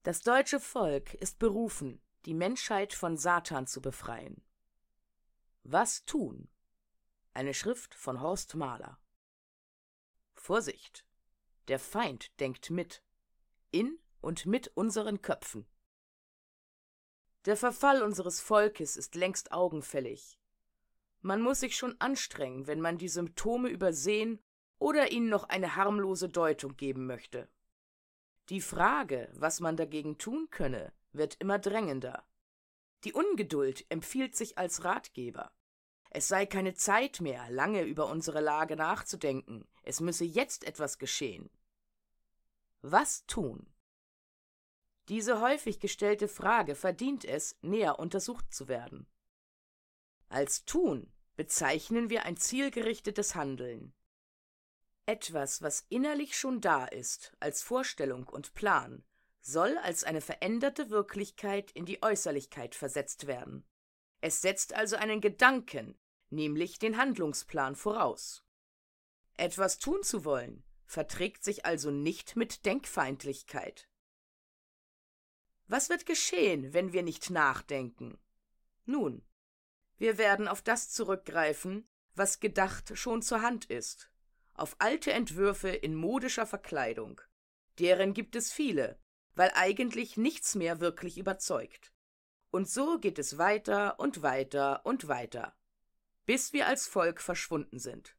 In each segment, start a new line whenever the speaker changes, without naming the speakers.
Das deutsche Volk ist berufen, die Menschheit von Satan zu befreien. Was tun? Eine Schrift von Horst Mahler. Vorsicht! Der Feind denkt mit, in und mit unseren Köpfen. Der Verfall unseres Volkes ist längst augenfällig. Man muss sich schon anstrengen, wenn man die Symptome übersehen oder ihnen noch eine harmlose Deutung geben möchte. Die Frage, was man dagegen tun könne, wird immer drängender. Die Ungeduld empfiehlt sich als Ratgeber. Es sei keine Zeit mehr, lange über unsere Lage nachzudenken. Es müsse jetzt etwas geschehen. Was tun? Diese häufig gestellte Frage verdient es, näher untersucht zu werden. Als Tun bezeichnen wir ein zielgerichtetes Handeln. Etwas, was innerlich schon da ist, als Vorstellung und Plan, soll als eine veränderte Wirklichkeit in die Äußerlichkeit versetzt werden. Es setzt also einen Gedanken, nämlich den Handlungsplan voraus. Etwas tun zu wollen, verträgt sich also nicht mit Denkfeindlichkeit. Was wird geschehen, wenn wir nicht nachdenken? Nun, wir werden auf das zurückgreifen, was gedacht schon zur Hand ist, auf alte Entwürfe in modischer Verkleidung. Deren gibt es viele, weil eigentlich nichts mehr wirklich überzeugt. Und so geht es weiter und weiter und weiter, bis wir als Volk verschwunden sind.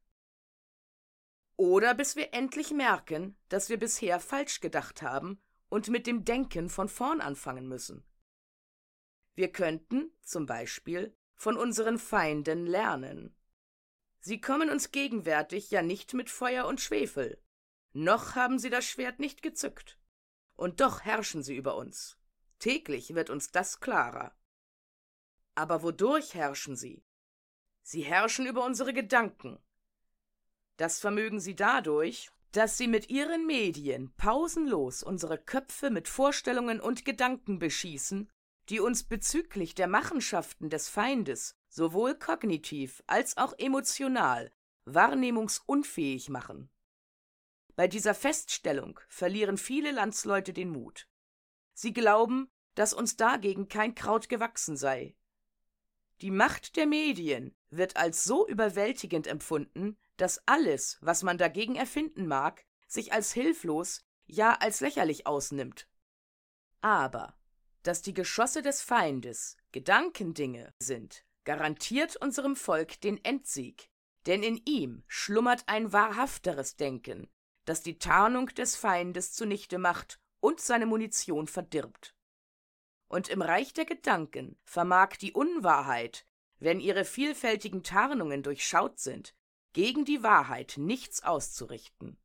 Oder bis wir endlich merken, dass wir bisher falsch gedacht haben und mit dem Denken von vorn anfangen müssen. Wir könnten, zum Beispiel, von unseren Feinden lernen. Sie kommen uns gegenwärtig ja nicht mit Feuer und Schwefel, noch haben sie das Schwert nicht gezückt. Und doch herrschen sie über uns. Täglich wird uns das klarer. Aber wodurch herrschen sie? Sie herrschen über unsere Gedanken. Das vermögen sie dadurch, dass sie mit ihren Medien pausenlos unsere Köpfe mit Vorstellungen und Gedanken beschießen, die uns bezüglich der Machenschaften des Feindes sowohl kognitiv als auch emotional wahrnehmungsunfähig machen. Bei dieser Feststellung verlieren viele Landsleute den Mut. Sie glauben, dass uns dagegen kein Kraut gewachsen sei. Die Macht der Medien wird als so überwältigend empfunden, dass alles, was man dagegen erfinden mag, sich als hilflos, ja als lächerlich ausnimmt. Aber dass die Geschosse des Feindes Gedankendinge sind, garantiert unserem Volk den Endsieg, denn in ihm schlummert ein wahrhafteres Denken, das die Tarnung des Feindes zunichte macht und seine Munition verdirbt. Und im Reich der Gedanken vermag die Unwahrheit, wenn ihre vielfältigen Tarnungen durchschaut sind, gegen die Wahrheit nichts auszurichten.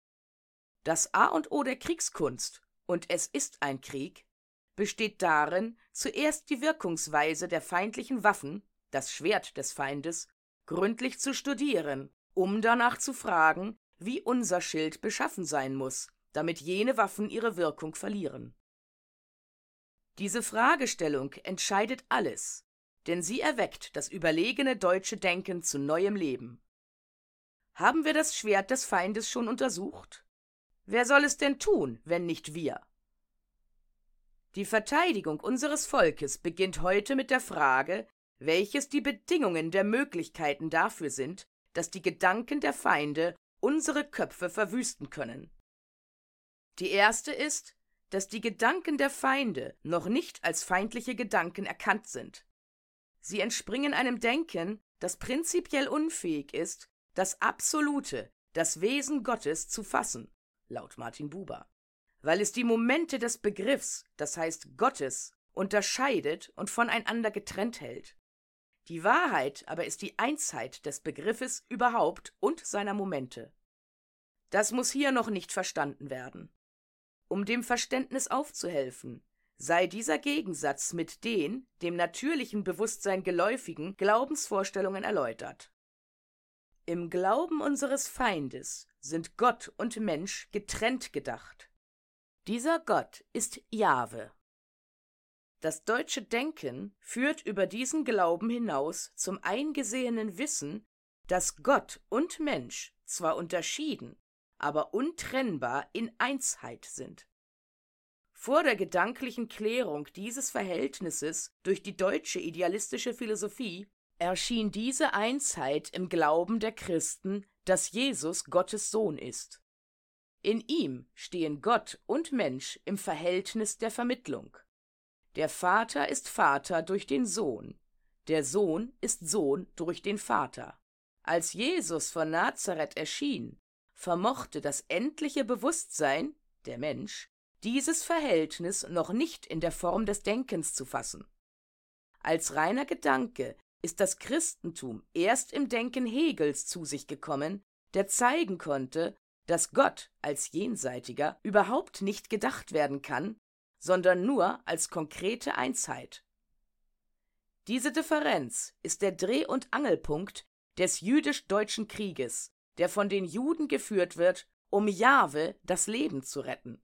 Das A und O der Kriegskunst, und es ist ein Krieg, besteht darin, zuerst die Wirkungsweise der feindlichen Waffen, das Schwert des Feindes, gründlich zu studieren, um danach zu fragen, wie unser Schild beschaffen sein muss, damit jene Waffen ihre Wirkung verlieren. Diese Fragestellung entscheidet alles, denn sie erweckt das überlegene deutsche Denken zu neuem Leben. Haben wir das Schwert des Feindes schon untersucht? Wer soll es denn tun, wenn nicht wir? Die Verteidigung unseres Volkes beginnt heute mit der Frage, welches die Bedingungen der Möglichkeiten dafür sind, dass die Gedanken der Feinde unsere Köpfe verwüsten können. Die erste ist, dass die Gedanken der Feinde noch nicht als feindliche Gedanken erkannt sind. Sie entspringen einem Denken, das prinzipiell unfähig ist, das Absolute, das Wesen Gottes zu fassen, laut Martin Buber, weil es die Momente des Begriffs, das heißt Gottes, unterscheidet und voneinander getrennt hält. Die Wahrheit aber ist die Einsheit des Begriffes überhaupt und seiner Momente. Das muss hier noch nicht verstanden werden. Um dem Verständnis aufzuhelfen, sei dieser Gegensatz mit den, dem natürlichen Bewusstsein geläufigen Glaubensvorstellungen erläutert. Im Glauben unseres Feindes sind Gott und Mensch getrennt gedacht. Dieser Gott ist Jahwe. Das deutsche Denken führt über diesen Glauben hinaus zum eingesehenen Wissen, dass Gott und Mensch zwar unterschieden, aber untrennbar in Einsheit sind. Vor der gedanklichen Klärung dieses Verhältnisses durch die deutsche idealistische Philosophie erschien diese Einsheit im Glauben der Christen, dass Jesus Gottes Sohn ist. In ihm stehen Gott und Mensch im Verhältnis der Vermittlung. Der Vater ist Vater durch den Sohn, der Sohn ist Sohn durch den Vater. Als Jesus von Nazareth erschien, vermochte das endliche Bewusstsein, der Mensch, dieses Verhältnis noch nicht in der Form des Denkens zu fassen. Als reiner Gedanke ist das Christentum erst im Denken Hegels zu sich gekommen, der zeigen konnte, dass Gott als Jenseitiger überhaupt nicht gedacht werden kann, sondern nur als konkrete Einsheit. Diese Differenz ist der Dreh- und Angelpunkt des jüdisch-deutschen Krieges, der von den Juden geführt wird, um Jahwe das Leben zu retten.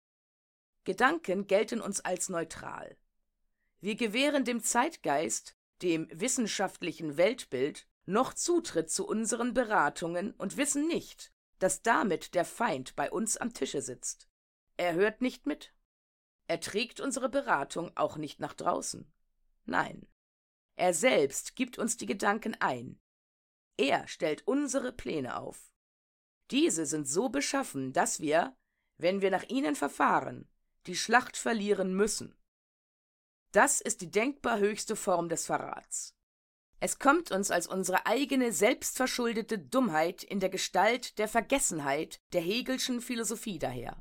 Gedanken gelten uns als neutral. Wir gewähren dem Zeitgeist, dem wissenschaftlichen Weltbild, noch Zutritt zu unseren Beratungen und wissen nicht, dass damit der Feind bei uns am Tische sitzt. Er hört nicht mit. Er trägt unsere Beratung auch nicht nach draußen. Nein, er selbst gibt uns die Gedanken ein. Er stellt unsere Pläne auf. Diese sind so beschaffen, dass wir, wenn wir nach ihnen verfahren, die Schlacht verlieren müssen. Das ist die denkbar höchste Form des Verrats. Es kommt uns als unsere eigene selbstverschuldete Dummheit in der Gestalt der Vergessenheit der Hegelschen Philosophie daher.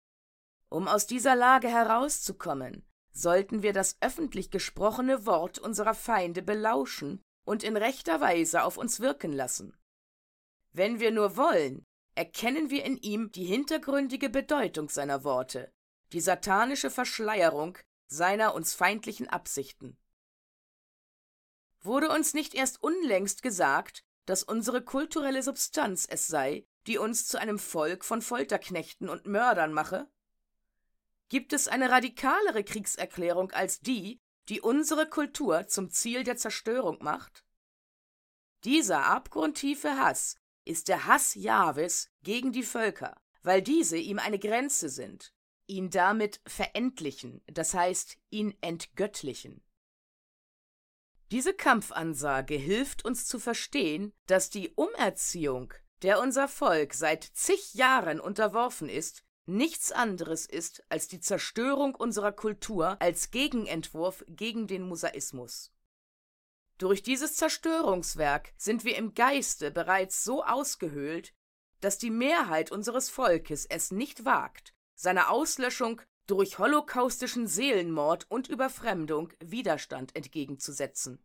Um aus dieser Lage herauszukommen, sollten wir das öffentlich gesprochene Wort unserer Feinde belauschen und in rechter Weise auf uns wirken lassen. Wenn wir nur wollen, erkennen wir in ihm die hintergründige Bedeutung seiner Worte, die satanische Verschleierung seiner uns feindlichen Absichten. Wurde uns nicht erst unlängst gesagt, dass unsere kulturelle Substanz es sei, die uns zu einem Volk von Folterknechten und Mördern mache? Gibt es eine radikalere Kriegserklärung als die, die unsere Kultur zum Ziel der Zerstörung macht? Dieser abgrundtiefe Hass ist der Hass Jahwes gegen die Völker, weil diese ihm eine Grenze sind, ihn damit verendlichen, das heißt, ihn entgöttlichen. Diese Kampfansage hilft uns zu verstehen, dass die Umerziehung, der unser Volk seit zig Jahren unterworfen ist, nichts anderes ist als die Zerstörung unserer Kultur als Gegenentwurf gegen den Mosaismus. Durch dieses Zerstörungswerk sind wir im Geiste bereits so ausgehöhlt, dass die Mehrheit unseres Volkes es nicht wagt, seiner Auslöschung durch holocaustischen Seelenmord und Überfremdung Widerstand entgegenzusetzen.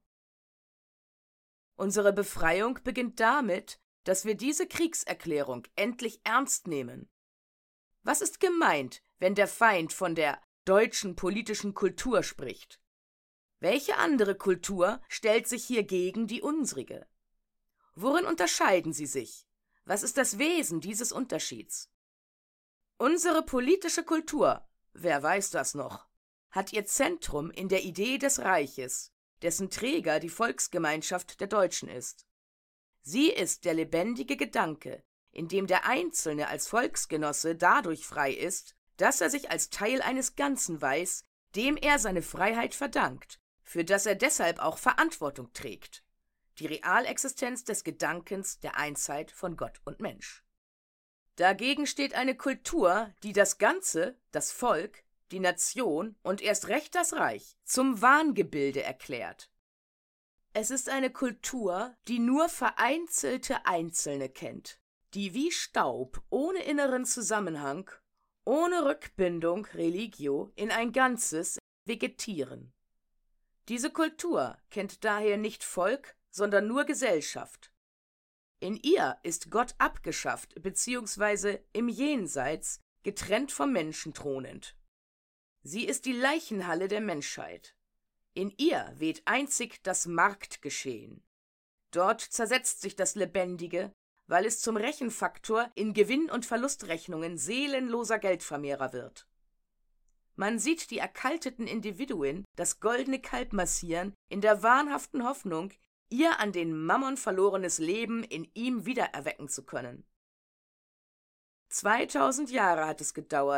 Unsere Befreiung beginnt damit, dass wir diese Kriegserklärung endlich ernst nehmen. Was ist gemeint, wenn der Feind von der deutschen politischen Kultur spricht? Welche andere Kultur stellt sich hier gegen die unsrige? Worin unterscheiden sie sich? Was ist das Wesen dieses Unterschieds? Unsere politische Kultur, wer weiß das noch, hat ihr Zentrum in der Idee des Reiches, dessen Träger die Volksgemeinschaft der Deutschen ist. Sie ist der lebendige Gedanke, in dem der Einzelne als Volksgenosse dadurch frei ist, dass er sich als Teil eines Ganzen weiß, dem er seine Freiheit verdankt, für das er deshalb auch Verantwortung trägt. Die Realexistenz des Gedankens der Einsheit von Gott und Mensch. Dagegen steht eine Kultur, die das Ganze, das Volk, die Nation und erst recht das Reich zum Wahngebilde erklärt. Es ist eine Kultur, die nur vereinzelte Einzelne kennt, die wie Staub ohne inneren Zusammenhang, ohne Rückbindung Religio in ein Ganzes vegetieren. Diese Kultur kennt daher nicht Volk, sondern nur Gesellschaft. In ihr ist Gott abgeschafft bzw. im Jenseits getrennt vom Menschen thronend. Sie ist die Leichenhalle der Menschheit. In ihr weht einzig das Marktgeschehen. Dort zersetzt sich das Lebendige, weil es zum Rechenfaktor in Gewinn- und Verlustrechnungen seelenloser Geldvermehrer wird. Man sieht die erkalteten Individuen das goldene Kalb massieren, in der wahnhaften Hoffnung, ihr an den Mammon verlorenes Leben in ihm wiedererwecken zu können. 2000 Jahre hat es gedauert,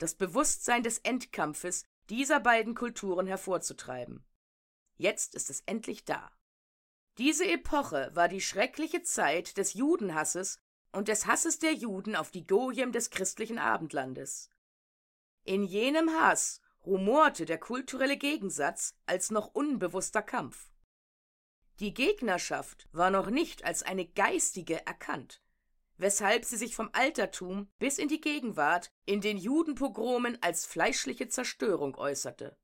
das Bewusstsein des Endkampfes dieser beiden Kulturen hervorzutreiben. Jetzt ist es endlich da. Diese Epoche war die schreckliche Zeit des Judenhasses und des Hasses der Juden auf die Goyim des christlichen Abendlandes. In jenem Hass rumorte der kulturelle Gegensatz als noch unbewusster Kampf. Die Gegnerschaft war noch nicht als eine geistige erkannt, weshalb sie sich vom Altertum bis in die Gegenwart in den Judenpogromen als fleischliche Zerstörung äußerte.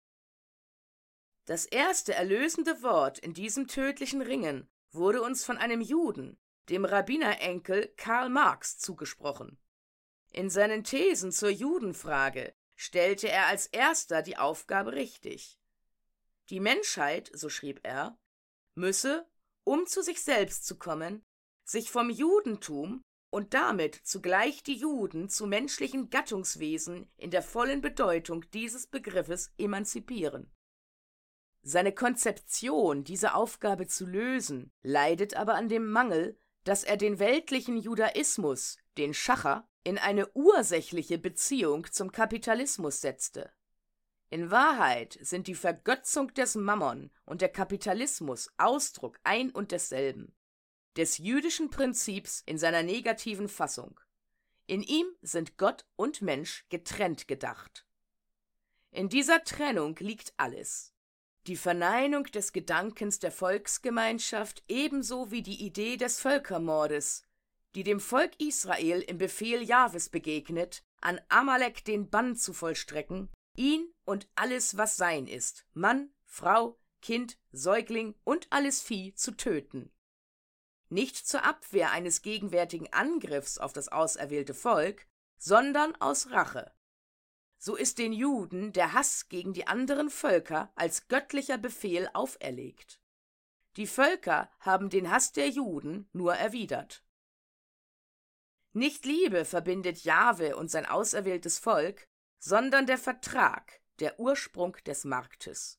Das erste erlösende Wort in diesem tödlichen Ringen wurde uns von einem Juden, dem Rabbinerenkel Karl Marx, zugesprochen. In seinen Thesen zur Judenfrage stellte er als erster die Aufgabe richtig. Die Menschheit, so schrieb er, müsse, um zu sich selbst zu kommen, sich vom Judentum und damit zugleich die Juden zu menschlichen Gattungswesen in der vollen Bedeutung dieses Begriffes emanzipieren. Seine Konzeption, diese Aufgabe zu lösen, leidet aber an dem Mangel, dass er den weltlichen Judaismus, den Schacher, in eine ursächliche Beziehung zum Kapitalismus setzte. In Wahrheit sind die Vergötzung des Mammon und der Kapitalismus Ausdruck ein und desselben, des jüdischen Prinzips in seiner negativen Fassung. In ihm sind Gott und Mensch getrennt gedacht. In dieser Trennung liegt alles. Die Verneinung des Gedankens der Volksgemeinschaft ebenso wie die Idee des Völkermordes, die dem Volk Israel im Befehl Jahwes begegnet, an Amalek den Bann zu vollstrecken, ihn und alles, was sein ist, Mann, Frau, Kind, Säugling und alles Vieh zu töten. Nicht zur Abwehr eines gegenwärtigen Angriffs auf das auserwählte Volk, sondern aus Rache. So ist den Juden der Hass gegen die anderen Völker als göttlicher Befehl auferlegt. Die Völker haben den Hass der Juden nur erwidert. Nicht Liebe verbindet Jahwe und sein auserwähltes Volk, sondern der Vertrag, der Ursprung des Marktes.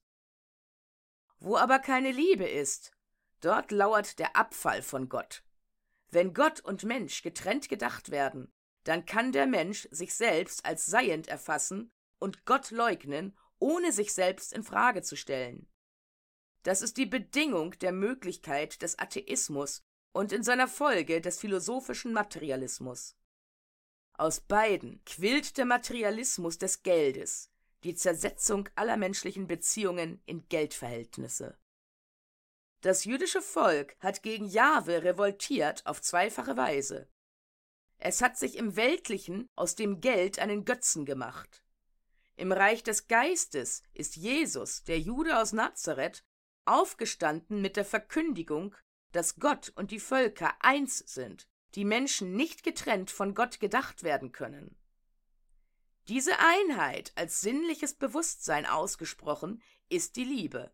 Wo aber keine Liebe ist, dort lauert der Abfall von Gott. Wenn Gott und Mensch getrennt gedacht werden, dann kann der Mensch sich selbst als seiend erfassen und Gott leugnen, ohne sich selbst in Frage zu stellen. Das ist die Bedingung der Möglichkeit des Atheismus und in seiner Folge des philosophischen Materialismus. Aus beiden quillt der Materialismus des Geldes, die Zersetzung aller menschlichen Beziehungen in Geldverhältnisse. Das jüdische Volk hat gegen Jahwe revoltiert auf zweifache Weise. Es hat sich im Weltlichen aus dem Geld einen Götzen gemacht. Im Reich des Geistes ist Jesus, der Jude aus Nazareth, aufgestanden mit der Verkündigung, dass Gott und die Völker eins sind, die Menschen nicht getrennt von Gott gedacht werden können. Diese Einheit als sinnliches Bewusstsein ausgesprochen ist die Liebe.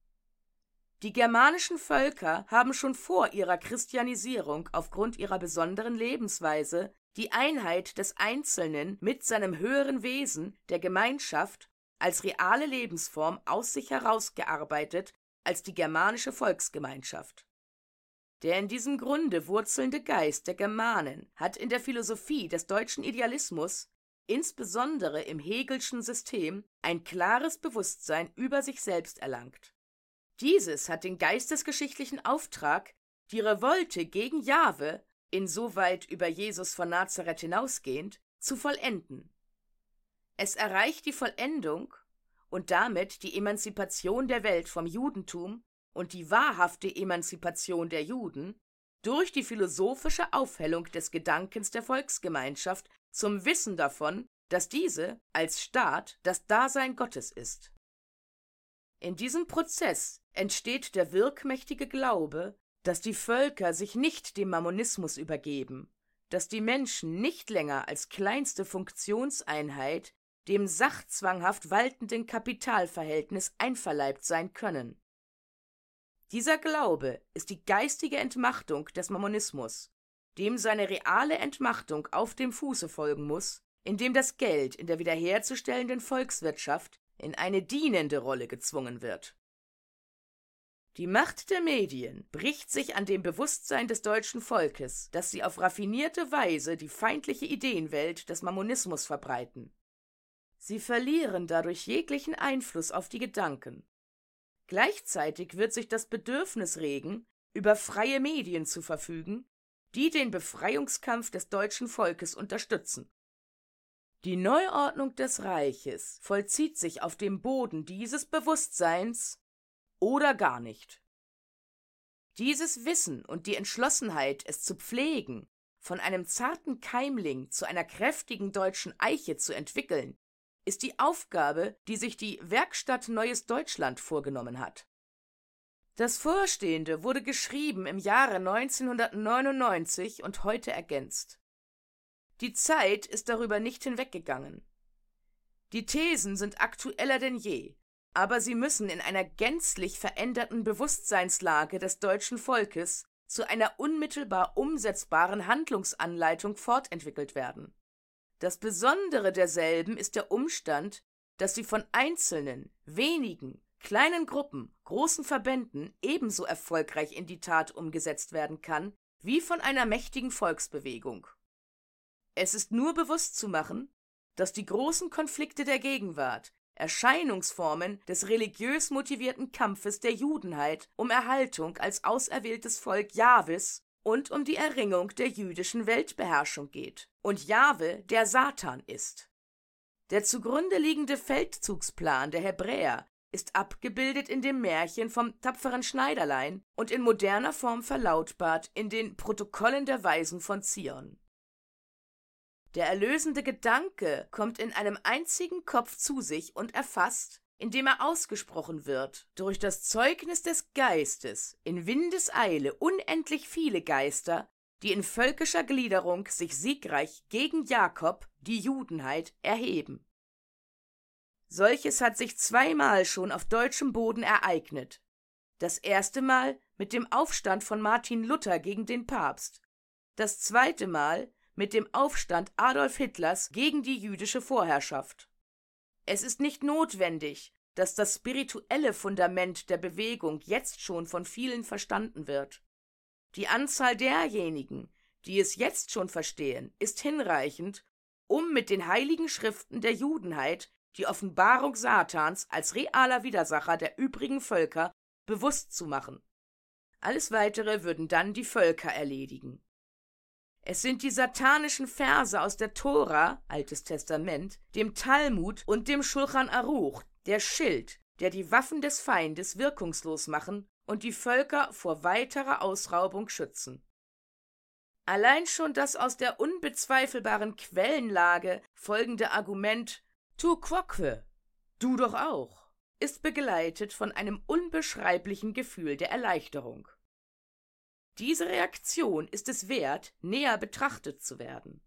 Die germanischen Völker haben schon vor ihrer Christianisierung aufgrund ihrer besonderen Lebensweise die Einheit des Einzelnen mit seinem höheren Wesen, der Gemeinschaft, als reale Lebensform aus sich herausgearbeitet als die germanische Volksgemeinschaft. Der in diesem Grunde wurzelnde Geist der Germanen hat in der Philosophie des deutschen Idealismus, insbesondere im Hegelschen System, ein klares Bewusstsein über sich selbst erlangt. Dieses hat den geistesgeschichtlichen Auftrag, die Revolte gegen Jahwe, insoweit über Jesus von Nazareth hinausgehend, zu vollenden. Es erreicht die Vollendung und damit die Emanzipation der Welt vom Judentum und die wahrhafte Emanzipation der Juden durch die philosophische Aufhellung des Gedankens der Volksgemeinschaft zum Wissen davon, dass diese als Staat das Dasein Gottes ist. In diesem Prozess entsteht der wirkmächtige Glaube, dass die Völker sich nicht dem Mammonismus übergeben, dass die Menschen nicht länger als kleinste Funktionseinheit dem sachzwanghaft waltenden Kapitalverhältnis einverleibt sein können. Dieser Glaube ist die geistige Entmachtung des Mammonismus, dem seine reale Entmachtung auf dem Fuße folgen muss, indem das Geld in der wiederherzustellenden Volkswirtschaft in eine dienende Rolle gezwungen wird. Die Macht der Medien bricht sich an dem Bewusstsein des deutschen Volkes, dass sie auf raffinierte Weise die feindliche Ideenwelt des Mammonismus verbreiten. Sie verlieren dadurch jeglichen Einfluss auf die Gedanken. Gleichzeitig wird sich das Bedürfnis regen, über freie Medien zu verfügen, die den Befreiungskampf des deutschen Volkes unterstützen. Die Neuordnung des Reiches vollzieht sich auf dem Boden dieses Bewusstseins oder gar nicht. Dieses Wissen und die Entschlossenheit, es zu pflegen, von einem zarten Keimling zu einer kräftigen deutschen Eiche zu entwickeln, ist die Aufgabe, die sich die Werkstatt Neues Deutschland vorgenommen hat. Das Vorstehende wurde geschrieben im Jahre 1999 und heute ergänzt. Die Zeit ist darüber nicht hinweggegangen. Die Thesen sind aktueller denn je, aber sie müssen in einer gänzlich veränderten Bewusstseinslage des deutschen Volkes zu einer unmittelbar umsetzbaren Handlungsanleitung fortentwickelt werden. Das Besondere derselben ist der Umstand, dass sie von einzelnen, wenigen, kleinen Gruppen, großen Verbänden ebenso erfolgreich in die Tat umgesetzt werden kann, wie von einer mächtigen Volksbewegung. Es ist nur bewusst zu machen, dass die großen Konflikte der Gegenwart Erscheinungsformen des religiös motivierten Kampfes der Judenheit um Erhaltung als auserwähltes Volk Jahwes und um die Erringung der jüdischen Weltbeherrschung geht und Jahwe der Satan ist. Der zugrunde liegende Feldzugsplan der Hebräer ist abgebildet in dem Märchen vom tapferen Schneiderlein und in moderner Form verlautbart in den Protokollen der Weisen von Zion. Der erlösende Gedanke kommt in einem einzigen Kopf zu sich und erfasst, indem er ausgesprochen wird, durch das Zeugnis des Geistes, in Windeseile unendlich viele Geister, die in völkischer Gliederung sich siegreich gegen Jakob, die Judenheit, erheben. Solches hat sich zweimal schon auf deutschem Boden ereignet. Das erste Mal mit dem Aufstand von Martin Luther gegen den Papst, das zweite Mal mit dem Aufstand Adolf Hitlers gegen die jüdische Vorherrschaft. Es ist nicht notwendig, dass das spirituelle Fundament der Bewegung jetzt schon von vielen verstanden wird. Die Anzahl derjenigen, die es jetzt schon verstehen, ist hinreichend, um mit den heiligen Schriften der Judenheit die Offenbarung Satans als realer Widersacher der übrigen Völker bewusst zu machen. Alles Weitere würden dann die Völker erledigen. Es sind die satanischen Verse aus der Tora, Altes Testament, dem Talmud und dem Schulchan Aruch, der Schild, der die Waffen des Feindes wirkungslos machen und die Völker vor weiterer Ausraubung schützen. Allein schon das aus der unbezweifelbaren Quellenlage folgende Argument »Tu quoque«, du doch auch, ist begleitet von einem unbeschreiblichen Gefühl der Erleichterung. Diese Reaktion ist es wert, näher betrachtet zu werden.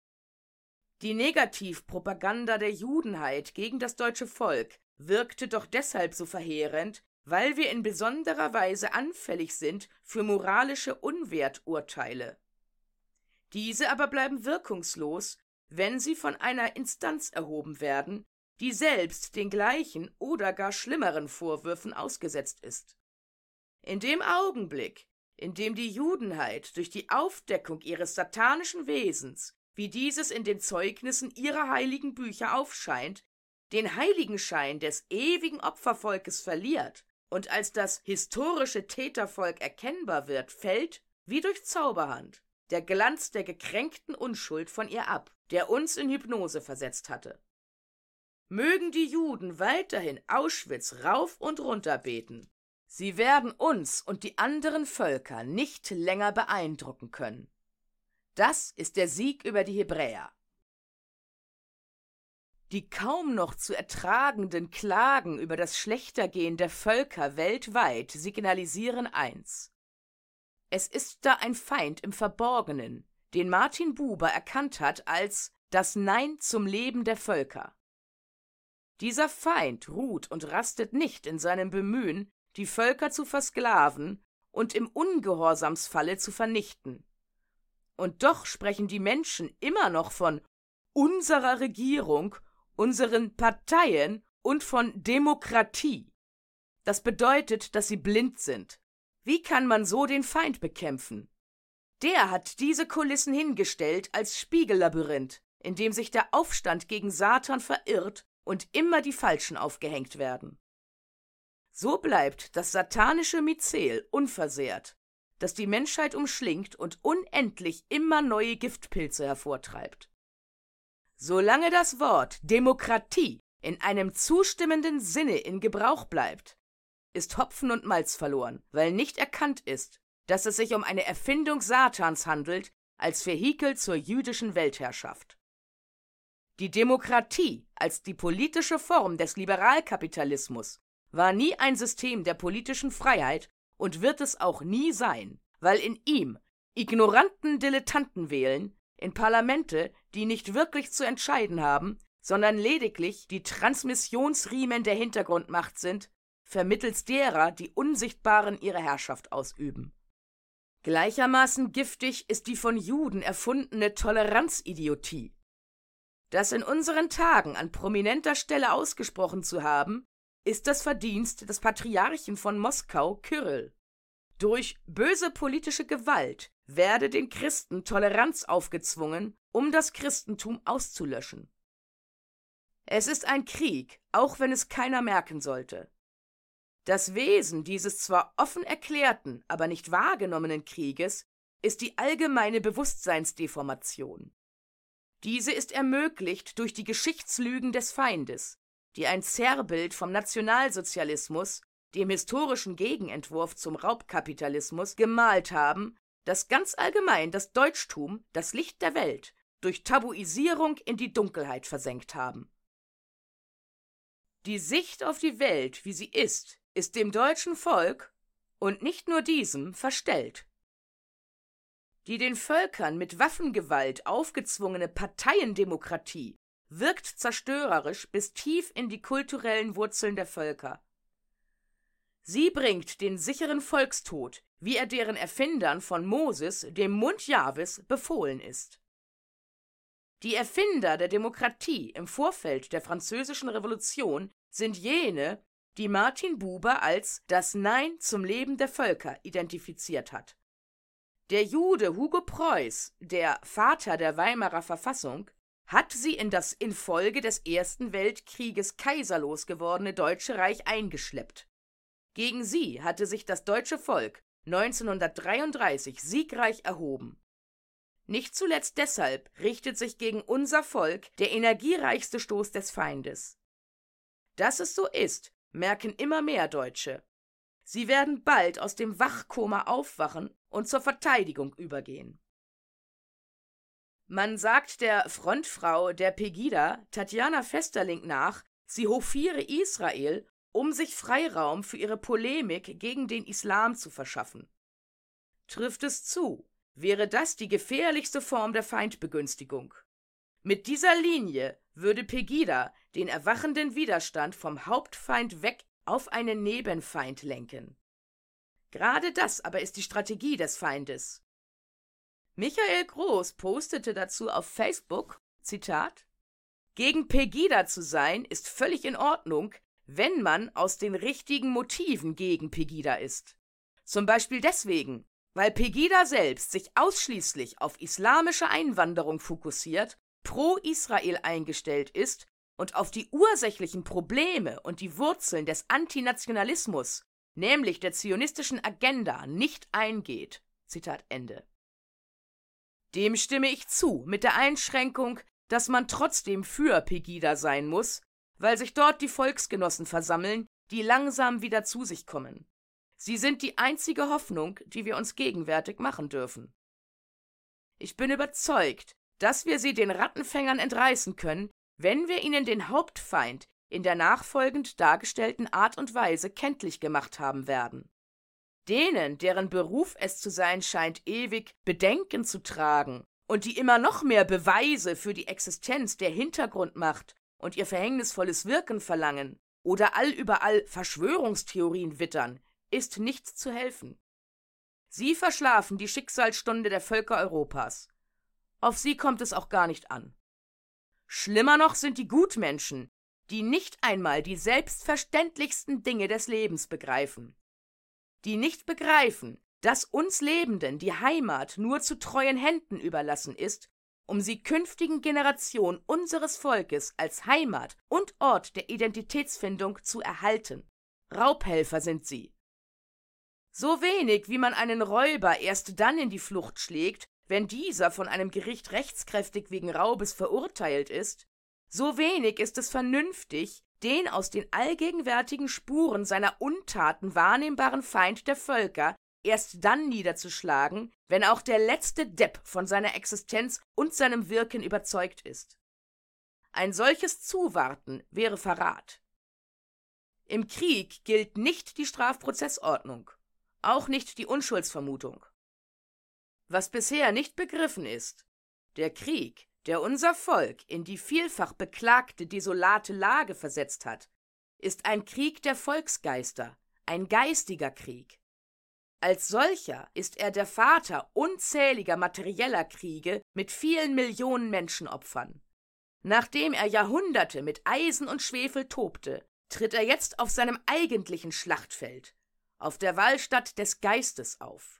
Die Negativpropaganda der Judenheit gegen das deutsche Volk wirkte doch deshalb so verheerend, weil wir in besonderer Weise anfällig sind für moralische Unwerturteile. Diese aber bleiben wirkungslos, wenn sie von einer Instanz erhoben werden, die selbst den gleichen oder gar schlimmeren Vorwürfen ausgesetzt ist. In dem Augenblick, in dem die Judenheit durch die Aufdeckung ihres satanischen Wesens, wie dieses in den Zeugnissen ihrer heiligen Bücher aufscheint, den Heiligenschein des ewigen Opfervolkes verliert und als das historische Tätervolk erkennbar wird, fällt, wie durch Zauberhand, der Glanz der gekränkten Unschuld von ihr ab, der uns in Hypnose versetzt hatte. Mögen die Juden weiterhin Auschwitz rauf und runter beten. Sie werden uns und die anderen Völker nicht länger beeindrucken können. Das ist der Sieg über die Hebräer. Die kaum noch zu ertragenden Klagen über das Schlechtergehen der Völker weltweit signalisieren eins: Es ist da ein Feind im Verborgenen, den Martin Buber erkannt hat als das Nein zum Leben der Völker. Dieser Feind ruht und rastet nicht in seinem Bemühen, die Völker zu versklaven und im Ungehorsamsfalle zu vernichten. Und doch sprechen die Menschen immer noch von unserer Regierung, unseren Parteien und von Demokratie. Das bedeutet, dass sie blind sind. Wie kann man so den Feind bekämpfen? Der hat diese Kulissen hingestellt als Spiegellabyrinth, in dem sich der Aufstand gegen Satan verirrt und immer die Falschen aufgehängt werden. So bleibt das satanische Myzel unversehrt, das die Menschheit umschlingt und unendlich immer neue Giftpilze hervortreibt. Solange das Wort Demokratie in einem zustimmenden Sinne in Gebrauch bleibt, ist Hopfen und Malz verloren, weil nicht erkannt ist, dass es sich um eine Erfindung Satans handelt als Vehikel zur jüdischen Weltherrschaft. Die Demokratie als die politische Form des Liberalkapitalismus war nie ein System der politischen Freiheit und wird es auch nie sein, weil in ihm ignoranten Dilettanten wählen, in Parlamente, die nicht wirklich zu entscheiden haben, sondern lediglich die Transmissionsriemen der Hintergrundmacht sind, vermittels derer die Unsichtbaren ihre Herrschaft ausüben. Gleichermaßen giftig ist die von Juden erfundene Toleranzidiotie. Das in unseren Tagen an prominenter Stelle ausgesprochen zu haben, ist das Verdienst des Patriarchen von Moskau, Kyrill. Durch böse politische Gewalt werde den Christen Toleranz aufgezwungen, um das Christentum auszulöschen. Es ist ein Krieg, auch wenn es keiner merken sollte. Das Wesen dieses zwar offen erklärten, aber nicht wahrgenommenen Krieges ist die allgemeine Bewusstseinsdeformation. Diese ist ermöglicht durch die Geschichtslügen des Feindes, die ein Zerrbild vom Nationalsozialismus, dem historischen Gegenentwurf zum Raubkapitalismus, gemalt haben, das ganz allgemein das Deutschtum, das Licht der Welt, durch Tabuisierung in die Dunkelheit versenkt haben. Die Sicht auf die Welt, wie sie ist dem deutschen Volk, und nicht nur diesem, verstellt. Die den Völkern mit Waffengewalt aufgezwungene Parteiendemokratie wirkt zerstörerisch bis tief in die kulturellen Wurzeln der Völker. Sie bringt den sicheren Volkstod, wie er deren Erfindern von Moses, dem Mund Jahwes, befohlen ist. Die Erfinder der Demokratie im Vorfeld der Französischen Revolution sind jene, die Martin Buber als das Nein zum Leben der Völker identifiziert hat. Der Jude Hugo Preuß, der Vater der Weimarer Verfassung, hat sie in das infolge des Ersten Weltkrieges kaiserlos gewordene Deutsche Reich eingeschleppt. Gegen sie hatte sich das deutsche Volk 1933 siegreich erhoben. Nicht zuletzt deshalb richtet sich gegen unser Volk der energiereichste Stoß des Feindes. Dass es so ist, merken immer mehr Deutsche. Sie werden bald aus dem Wachkoma aufwachen und zur Verteidigung übergehen. Man sagt der Frontfrau der Pegida, Tatjana Vesterling, nach, sie hofiere Israel, um sich Freiraum für ihre Polemik gegen den Islam zu verschaffen. Trifft es zu, wäre das die gefährlichste Form der Feindbegünstigung. Mit dieser Linie würde Pegida den erwachenden Widerstand vom Hauptfeind weg auf einen Nebenfeind lenken. Gerade das aber ist die Strategie des Feindes. Michael Groß postete dazu auf Facebook, Zitat, »Gegen Pegida zu sein, ist völlig in Ordnung, wenn man aus den richtigen Motiven gegen Pegida ist. Zum Beispiel deswegen, weil Pegida selbst sich ausschließlich auf islamische Einwanderung fokussiert, pro Israel eingestellt ist und auf die ursächlichen Probleme und die Wurzeln des Antinationalismus, nämlich der zionistischen Agenda, nicht eingeht.« Zitat Ende. Dem stimme ich zu, mit der Einschränkung, dass man trotzdem für Pegida sein muss, weil sich dort die Volksgenossen versammeln, die langsam wieder zu sich kommen. Sie sind die einzige Hoffnung, die wir uns gegenwärtig machen dürfen. Ich bin überzeugt, dass wir sie den Rattenfängern entreißen können, wenn wir ihnen den Hauptfeind in der nachfolgend dargestellten Art und Weise kenntlich gemacht haben werden. Denen, deren Beruf es zu sein scheint, ewig Bedenken zu tragen und die immer noch mehr Beweise für die Existenz der Hintergrundmacht und ihr verhängnisvolles Wirken verlangen oder allüberall Verschwörungstheorien wittern, ist nicht zu helfen. Sie verschlafen die Schicksalsstunde der Völker Europas. Auf sie kommt es auch gar nicht an. Schlimmer noch sind die Gutmenschen, die nicht einmal die selbstverständlichsten Dinge des Lebens begreifen. Die nicht begreifen, dass uns Lebenden die Heimat nur zu treuen Händen überlassen ist um sie künftigen Generationen unseres Volkes als Heimat und Ort der Identitätsfindung zu erhalten. Raubhelfer sind sie. So wenig, wie man einen Räuber erst dann in die Flucht schlägt, wenn dieser von einem Gericht rechtskräftig wegen Raubes verurteilt ist, so wenig ist es vernünftig, den aus den allgegenwärtigen Spuren seiner Untaten wahrnehmbaren Feind der Völker erst dann niederzuschlagen, wenn auch der letzte Depp von seiner Existenz und seinem Wirken überzeugt ist. Ein solches Zuwarten wäre Verrat. Im Krieg gilt nicht die Strafprozessordnung, auch nicht die Unschuldsvermutung. Was bisher nicht begriffen ist: Der Krieg, der unser Volk in die vielfach beklagte desolate Lage versetzt hat, ist ein Krieg der Volksgeister, ein geistiger Krieg. Als solcher ist er der Vater unzähliger materieller Kriege mit vielen Millionen Menschenopfern. Nachdem er Jahrhunderte mit Eisen und Schwefel tobte, tritt er jetzt auf seinem eigentlichen Schlachtfeld, auf der Walstatt des Geistes auf.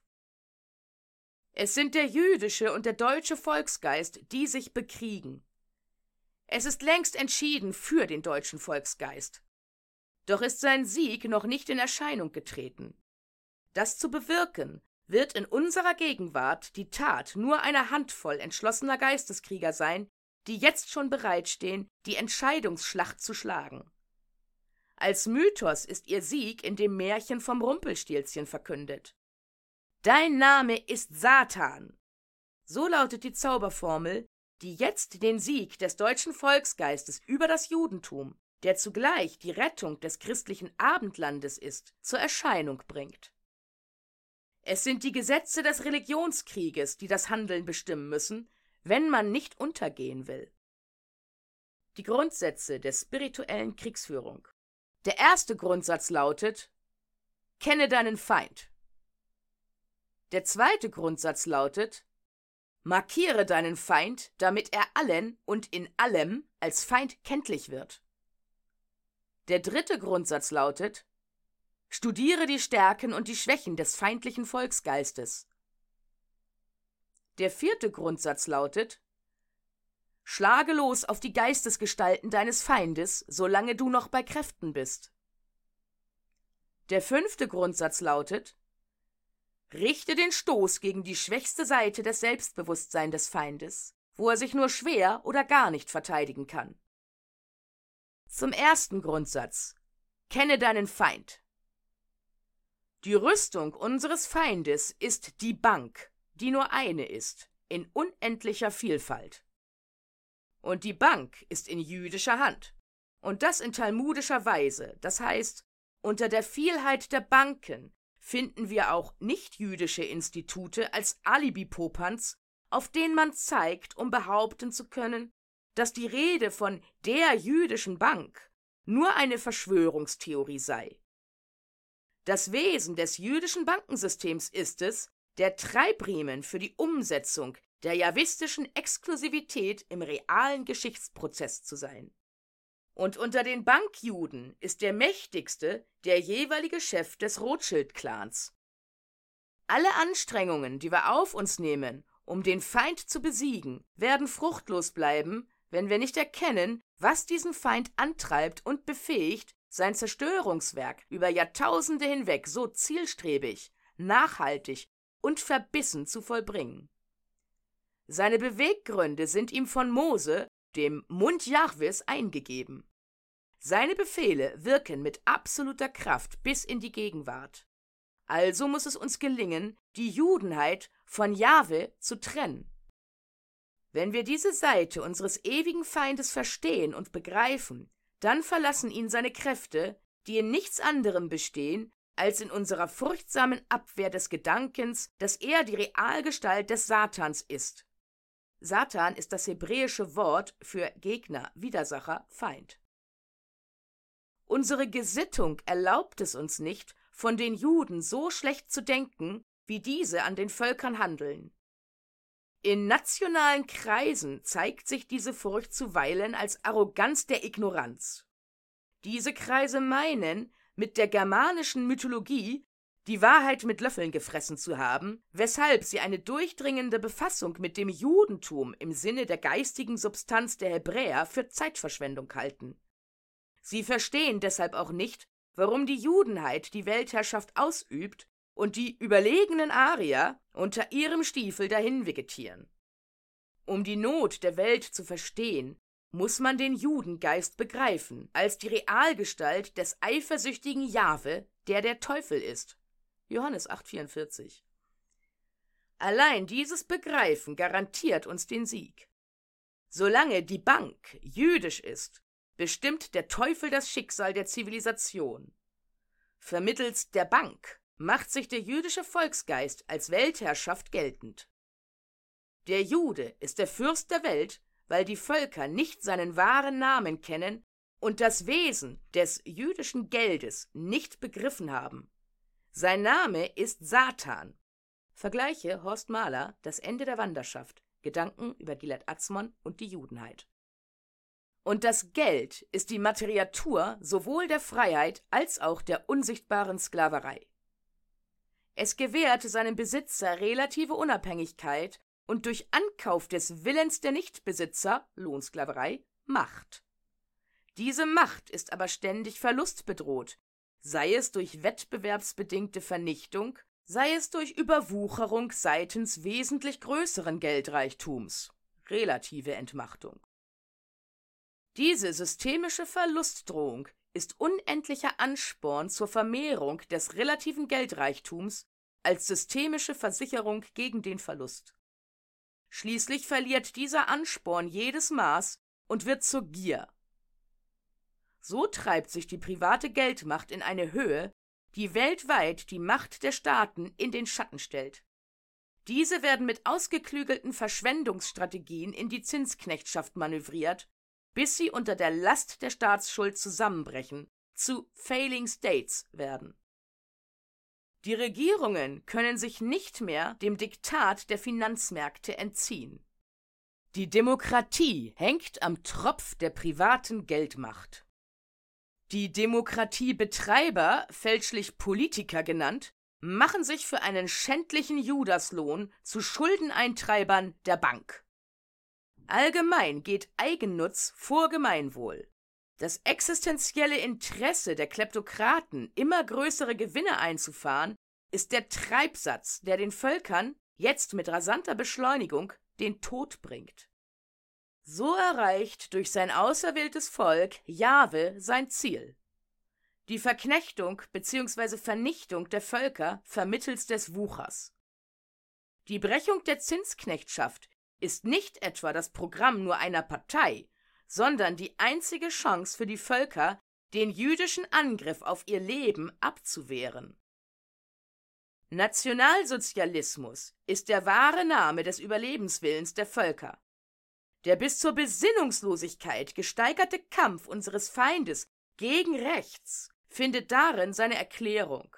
Es sind der jüdische und der deutsche Volksgeist, die sich bekriegen. Es ist längst entschieden für den deutschen Volksgeist. Doch ist sein Sieg noch nicht in Erscheinung getreten. Das zu bewirken, wird in unserer Gegenwart die Tat nur einer Handvoll entschlossener Geisteskrieger sein, die jetzt schon bereitstehen, die Entscheidungsschlacht zu schlagen. Als Mythos ist ihr Sieg in dem Märchen vom Rumpelstilzchen verkündet. Dein Name ist Satan. So lautet die Zauberformel, die jetzt den Sieg des deutschen Volksgeistes über das Judentum, der zugleich die Rettung des christlichen Abendlandes ist, zur Erscheinung bringt. Es sind die Gesetze des Religionskrieges, die das Handeln bestimmen müssen, wenn man nicht untergehen will. Die Grundsätze der spirituellen Kriegsführung. Der erste Grundsatz lautet: Kenne deinen Feind. Der zweite Grundsatz lautet: Markiere deinen Feind, damit er allen und in allem als Feind kenntlich wird. Der dritte Grundsatz lautet: Studiere die Stärken und die Schwächen des feindlichen Volksgeistes. Der vierte Grundsatz lautet: Schlage los auf die Geistesgestalten deines Feindes, solange du noch bei Kräften bist. Der fünfte Grundsatz lautet: Richte den Stoß gegen die schwächste Seite des Selbstbewusstseins des Feindes, wo er sich nur schwer oder gar nicht verteidigen kann. Zum ersten Grundsatz: Kenne deinen Feind. Die Rüstung unseres Feindes ist die Bank, die nur eine ist, in unendlicher Vielfalt. Und die Bank ist in jüdischer Hand, und das in talmudischer Weise, das heißt, unter der Vielheit der Banken finden wir auch nichtjüdische Institute als Alibi-Popanz, auf denen man zeigt, um behaupten zu können, dass die Rede von der jüdischen Bank nur eine Verschwörungstheorie sei. Das Wesen des jüdischen Bankensystems ist es, der Treibriemen für die Umsetzung der jahwistischen Exklusivität im realen Geschichtsprozess zu sein. Und unter den Bankjuden ist der mächtigste der jeweilige Chef des Rothschild-Clans. Alle Anstrengungen, die wir auf uns nehmen, um den Feind zu besiegen, werden fruchtlos bleiben, wenn wir nicht erkennen, was diesen Feind antreibt und befähigt, sein Zerstörungswerk über Jahrtausende hinweg so zielstrebig, nachhaltig und verbissen zu vollbringen. Seine Beweggründe sind ihm von Mose, dem Mund Jahwes, eingegeben. Seine Befehle wirken mit absoluter Kraft bis in die Gegenwart. Also muss es uns gelingen, die Judenheit von Jahwe zu trennen. Wenn wir diese Seite unseres ewigen Feindes verstehen und begreifen, dann verlassen ihn seine Kräfte, die in nichts anderem bestehen, als in unserer furchtsamen Abwehr des Gedankens, dass er die Realgestalt des Satans ist. Satan ist das hebräische Wort für Gegner, Widersacher, Feind. Unsere Gesittung erlaubt es uns nicht, von den Juden so schlecht zu denken, wie diese an den Völkern handeln. In nationalen Kreisen zeigt sich diese Furcht zuweilen als Arroganz der Ignoranz. Diese Kreise meinen, mit der germanischen Mythologie die Wahrheit mit Löffeln gefressen zu haben, weshalb sie eine durchdringende Befassung mit dem Judentum im Sinne der geistigen Substanz der Hebräer für Zeitverschwendung halten. Sie verstehen deshalb auch nicht, warum die Judenheit die Weltherrschaft ausübt und die überlegenen Arier unter ihrem Stiefel dahin vegetieren. Um die Not der Welt zu verstehen, muss man den Judengeist begreifen, als die Realgestalt des eifersüchtigen Jahwe, der Teufel ist. Johannes 8,44. Allein dieses Begreifen garantiert uns den Sieg. Solange die Bank jüdisch ist, bestimmt der Teufel das Schicksal der Zivilisation. Vermittels der Bank macht sich der jüdische Volksgeist als Weltherrschaft geltend. Der Jude ist der Fürst der Welt, weil die Völker nicht seinen wahren Namen kennen und das Wesen des jüdischen Geldes nicht begriffen haben. Sein Name ist Satan. Vergleiche Horst Mahler, Das Ende der Wanderschaft, Gedanken über Gilad Atzmon und die Judenheit. Und das Geld ist die Materiatur sowohl der Freiheit als auch der unsichtbaren Sklaverei. Es gewährt seinem Besitzer relative Unabhängigkeit und durch Ankauf des Willens der Nichtbesitzer, Lohnsklaverei, Macht. Diese Macht ist aber ständig verlustbedroht, sei es durch wettbewerbsbedingte Vernichtung, sei es durch Überwucherung seitens wesentlich größeren Geldreichtums, relative Entmachtung. Diese systemische Verlustdrohung ist unendlicher Ansporn zur Vermehrung des relativen Geldreichtums als systemische Versicherung gegen den Verlust. Schließlich verliert dieser Ansporn jedes Maß und wird zur Gier. So treibt sich die private Geldmacht in eine Höhe, die weltweit die Macht der Staaten in den Schatten stellt. Diese werden mit ausgeklügelten Verschwendungsstrategien in die Zinsknechtschaft manövriert, bis sie unter der Last der Staatsschuld zusammenbrechen, zu Failing States werden. Die Regierungen können sich nicht mehr dem Diktat der Finanzmärkte entziehen. Die Demokratie hängt am Tropf der privaten Geldmacht. Die Demokratiebetreiber, fälschlich Politiker genannt, machen sich für einen schändlichen Judaslohn zu Schuldeneintreibern der Bank. Allgemein geht Eigennutz vor Gemeinwohl. Das existenzielle Interesse der Kleptokraten, immer größere Gewinne einzufahren, ist der Treibsatz, der den Völkern, jetzt mit rasanter Beschleunigung, den Tod bringt. So erreicht durch sein auserwähltes Volk Jahwe sein Ziel. Die Verknechtung bzw. Vernichtung der Völker vermittels des Wuchers. Die Brechung der Zinsknechtschaft ist nicht etwa das Programm nur einer Partei, sondern die einzige Chance für die Völker, den jüdischen Angriff auf ihr Leben abzuwehren. Nationalsozialismus ist der wahre Name des Überlebenswillens der Völker. Der bis zur Besinnungslosigkeit gesteigerte Kampf unseres Feindes gegen rechts findet darin seine Erklärung.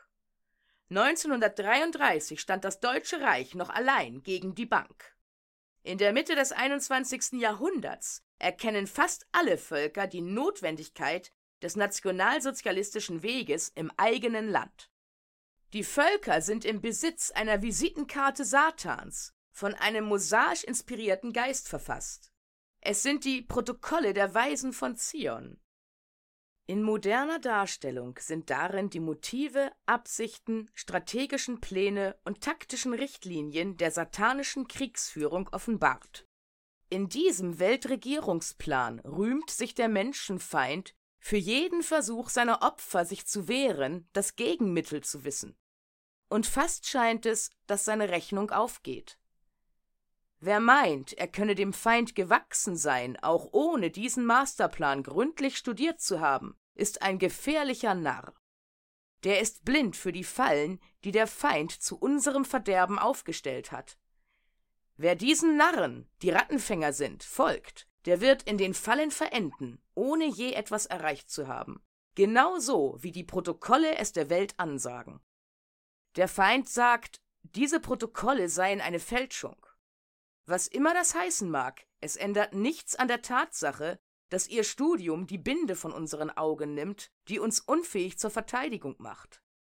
1933 stand das Deutsche Reich noch allein gegen die Bank. In der Mitte des 21. Jahrhunderts erkennen fast alle Völker die Notwendigkeit des nationalsozialistischen Weges im eigenen Land. Die Völker sind im Besitz einer Visitenkarte Satans, von einem mosaisch inspirierten Geist verfasst. Es sind die Protokolle der Weisen von Zion. In moderner Darstellung sind darin die Motive, Absichten, strategischen Pläne und taktischen Richtlinien der satanischen Kriegsführung offenbart. In diesem Weltregierungsplan rühmt sich der Menschenfeind, für jeden Versuch seiner Opfer sich zu wehren, das Gegenmittel zu wissen. Und fast scheint es, dass seine Rechnung aufgeht. Wer meint, er könne dem Feind gewachsen sein, auch ohne diesen Masterplan gründlich studiert zu haben, ist ein gefährlicher Narr. Der ist blind für die Fallen, die der Feind zu unserem Verderben aufgestellt hat. Wer diesen Narren, die Rattenfänger sind, folgt, der wird in den Fallen verenden, ohne je etwas erreicht zu haben. Genauso wie die Protokolle es der Welt ansagen. Der Feind sagt, diese Protokolle seien eine Fälschung. Was immer das heißen mag, es ändert nichts an der Tatsache, dass ihr Studium die Binde von unseren Augen nimmt, die uns unfähig zur Verteidigung macht.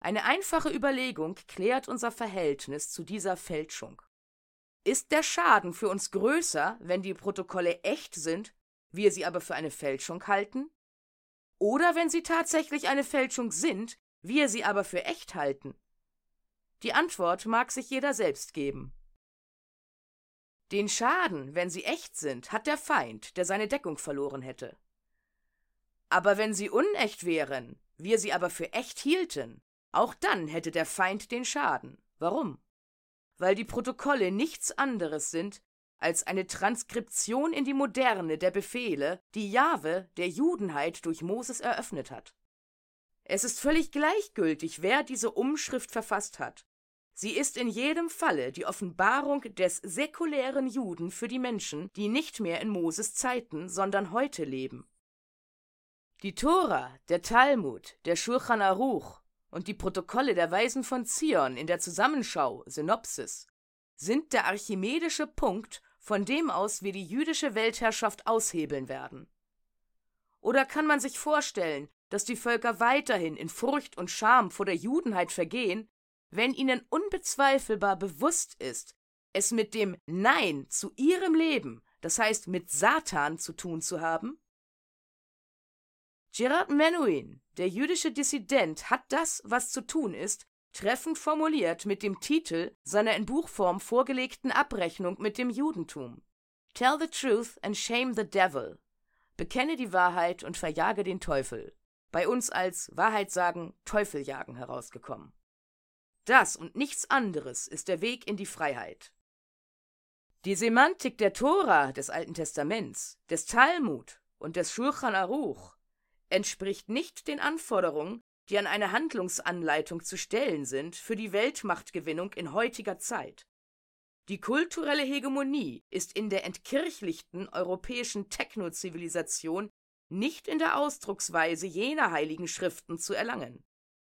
Eine einfache Überlegung klärt unser Verhältnis zu dieser Fälschung. Ist der Schaden für uns größer, wenn die Protokolle echt sind, wir sie aber für eine Fälschung halten? Oder wenn sie tatsächlich eine Fälschung sind, wir sie aber für echt halten? Die Antwort mag sich jeder selbst geben. Den Schaden, wenn sie echt sind, hat der Feind, der seine Deckung verloren hätte. Aber wenn sie unecht wären, wir sie aber für echt hielten, auch dann hätte der Feind den Schaden. Warum? Weil die Protokolle nichts anderes sind als eine Transkription in die Moderne der Befehle, die Jahwe der Judenheit durch Moses eröffnet hat. Es ist völlig gleichgültig, wer diese Umschrift verfasst hat. Sie ist in jedem Falle die Offenbarung des säkulären Juden für die Menschen, die nicht mehr in Moses Zeiten, sondern heute leben. Die Tora, der Talmud, der Schulchan Aruch und die Protokolle der Weisen von Zion in der Zusammenschau, Synopsis, sind der archimedische Punkt, von dem aus wir die jüdische Weltherrschaft aushebeln werden. Oder kann man sich vorstellen, dass die Völker weiterhin in Furcht und Scham vor der Judenheit vergehen, wenn ihnen unbezweifelbar bewusst ist, es mit dem Nein zu ihrem Leben, das heißt mit Satan, zu tun zu haben? Gerard Menuhin, der jüdische Dissident, hat das, was zu tun ist, treffend formuliert mit dem Titel seiner in Buchform vorgelegten Abrechnung mit dem Judentum: Tell the truth and shame the devil. Bekenne die Wahrheit und verjage den Teufel. Bei uns als Wahrheit sagen, Teufel jagen herausgekommen. Das und nichts anderes ist der Weg in die Freiheit. Die Semantik der Tora, des Alten Testaments, des Talmud und des Schulchan Aruch entspricht nicht den Anforderungen, die an eine Handlungsanleitung zu stellen sind für die Weltmachtgewinnung in heutiger Zeit. Die kulturelle Hegemonie ist in der entkirchlichten europäischen Techno-Zivilisation nicht in der Ausdrucksweise jener heiligen Schriften zu erlangen.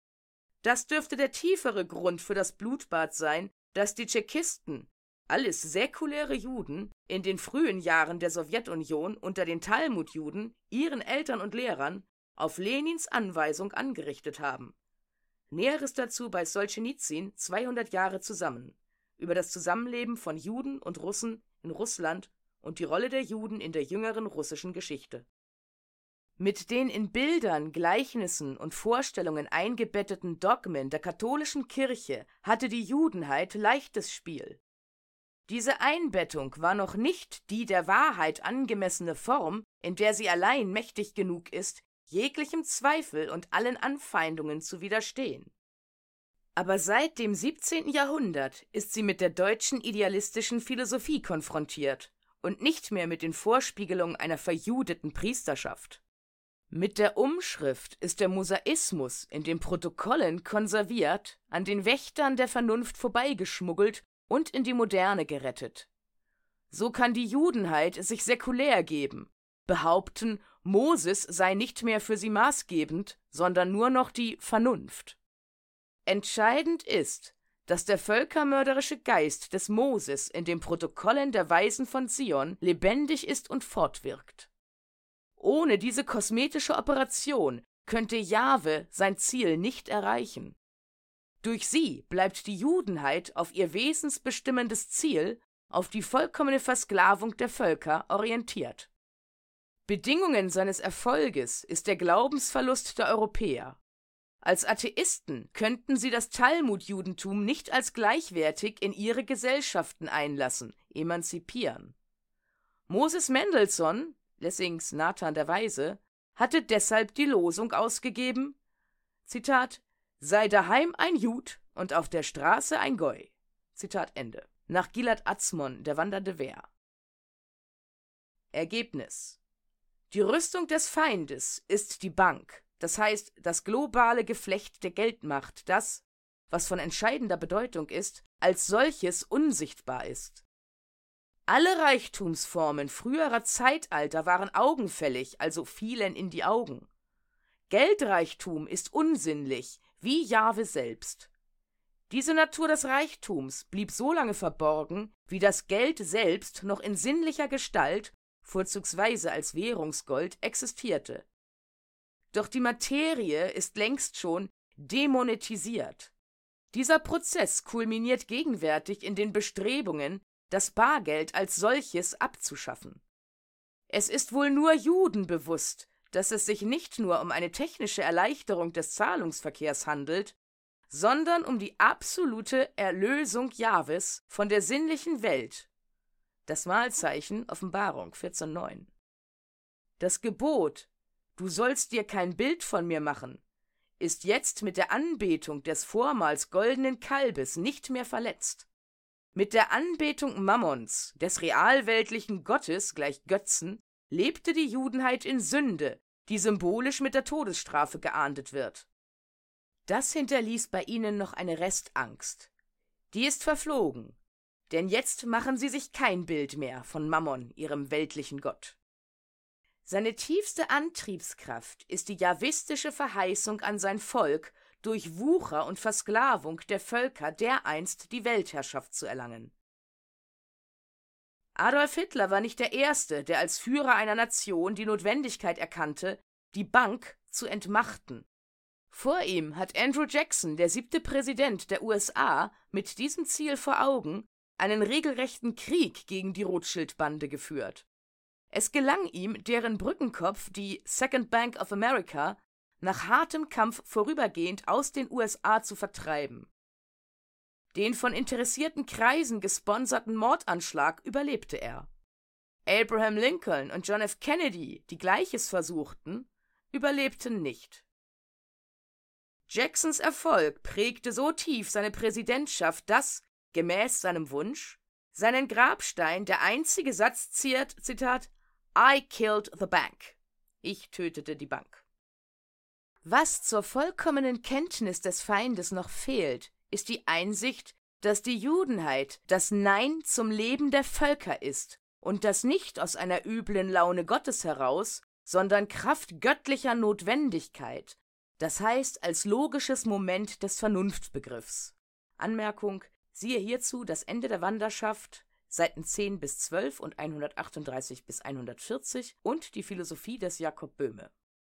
Das dürfte der tiefere Grund für das Blutbad sein, das die Tschechisten, alles säkuläre Juden, in den frühen Jahren der Sowjetunion unter den Talmudjuden, ihren Eltern und Lehrern, auf Lenins Anweisung angerichtet haben. Näheres dazu bei Solschenizyn 200 Jahre zusammen, über das Zusammenleben von Juden und Russen in Russland und die Rolle der Juden in der jüngeren russischen Geschichte. Mit den in Bildern, Gleichnissen und Vorstellungen eingebetteten Dogmen der katholischen Kirche hatte die Judenheit leichtes Spiel. Diese Einbettung war noch nicht die der Wahrheit angemessene Form, in der sie allein mächtig genug ist, jeglichem Zweifel und allen Anfeindungen zu widerstehen. Aber seit dem 17. Jahrhundert ist sie mit der deutschen idealistischen Philosophie konfrontiert und nicht mehr mit den Vorspiegelungen einer verjudeten Priesterschaft. Mit der Umschrift ist der Mosaismus in den Protokollen konserviert, an den Wächtern der Vernunft vorbeigeschmuggelt und in die Moderne gerettet. So kann die Judenheit sich säkulär geben, behaupten, Moses sei nicht mehr für sie maßgebend, sondern nur noch die Vernunft. Entscheidend ist, dass der völkermörderische Geist des Moses in den Protokollen der Weisen von Zion lebendig ist und fortwirkt. Ohne diese kosmetische Operation könnte Jahwe sein Ziel nicht erreichen. Durch sie bleibt die Judenheit auf ihr wesensbestimmendes Ziel, auf die vollkommene Versklavung der Völker, orientiert. Bedingungen seines Erfolges ist der Glaubensverlust der Europäer. Als Atheisten könnten sie das Talmud-Judentum nicht als gleichwertig in ihre Gesellschaften einlassen, emanzipieren. Moses Mendelssohn, Lessings Nathan der Weise, hatte deshalb die Losung ausgegeben, Zitat, sei daheim ein Jud und auf der Straße ein Goi. Zitat Ende. Nach Gilad Atzmon, der wandernde Wehr. Ergebnis: Die Rüstung des Feindes ist die Bank, das heißt das globale Geflecht der Geldmacht, das, was von entscheidender Bedeutung ist, als solches unsichtbar ist. Alle Reichtumsformen früherer Zeitalter waren augenfällig, also fielen in die Augen. Geldreichtum ist unsinnlich, wie Jahwe selbst. Diese Natur des Reichtums blieb so lange verborgen, wie das Geld selbst noch in sinnlicher Gestalt, vorzugsweise als Währungsgold, existierte. Doch die Materie ist längst schon demonetisiert. Dieser Prozess kulminiert gegenwärtig in den Bestrebungen, das Bargeld als solches abzuschaffen. Es ist wohl nur Juden bewusst, dass es sich nicht nur um eine technische Erleichterung des Zahlungsverkehrs handelt, sondern um die absolute Erlösung Jahwes von der sinnlichen Welt. Das Mahlzeichen Offenbarung 14,9. Das Gebot, du sollst dir kein Bild von mir machen, ist jetzt mit der Anbetung des vormals goldenen Kalbes nicht mehr verletzt. Mit der Anbetung Mammons, des realweltlichen Gottes gleich Götzen, lebte die Judenheit in Sünde, die symbolisch mit der Todesstrafe geahndet wird. Das hinterließ bei ihnen noch eine Restangst. Die ist verflogen, denn jetzt machen sie sich kein Bild mehr von Mammon, ihrem weltlichen Gott. Seine tiefste Antriebskraft ist die jahwistische Verheißung an sein Volk, durch Wucher und Versklavung der Völker dereinst die Weltherrschaft zu erlangen. Adolf Hitler war nicht der Erste, der als Führer einer Nation die Notwendigkeit erkannte, die Bank zu entmachten. Vor ihm hat Andrew Jackson, der 7. Präsident der USA, mit diesem Ziel vor Augen einen regelrechten Krieg gegen die Rothschild-Bande geführt. Es gelang ihm, deren Brückenkopf, die Second Bank of America, nach hartem Kampf vorübergehend aus den USA zu vertreiben. Den von interessierten Kreisen gesponserten Mordanschlag überlebte er. Abraham Lincoln und John F. Kennedy, die Gleiches versuchten, überlebten nicht. Jacksons Erfolg prägte so tief seine Präsidentschaft, dass, gemäß seinem Wunsch, seinen Grabstein der einzige Satz ziert, Zitat, I killed the bank. Ich tötete die Bank. Was zur vollkommenen Kenntnis des Feindes noch fehlt, ist die Einsicht, dass die Judenheit das Nein zum Leben der Völker ist und das nicht aus einer üblen Laune Gottes heraus, sondern Kraft göttlicher Notwendigkeit, das heißt als logisches Moment des Vernunftbegriffs. Anmerkung: Siehe hierzu das Ende der Wanderschaft, Seiten 10 bis 12 und 138 bis 140 und die Philosophie des Jakob Böhme.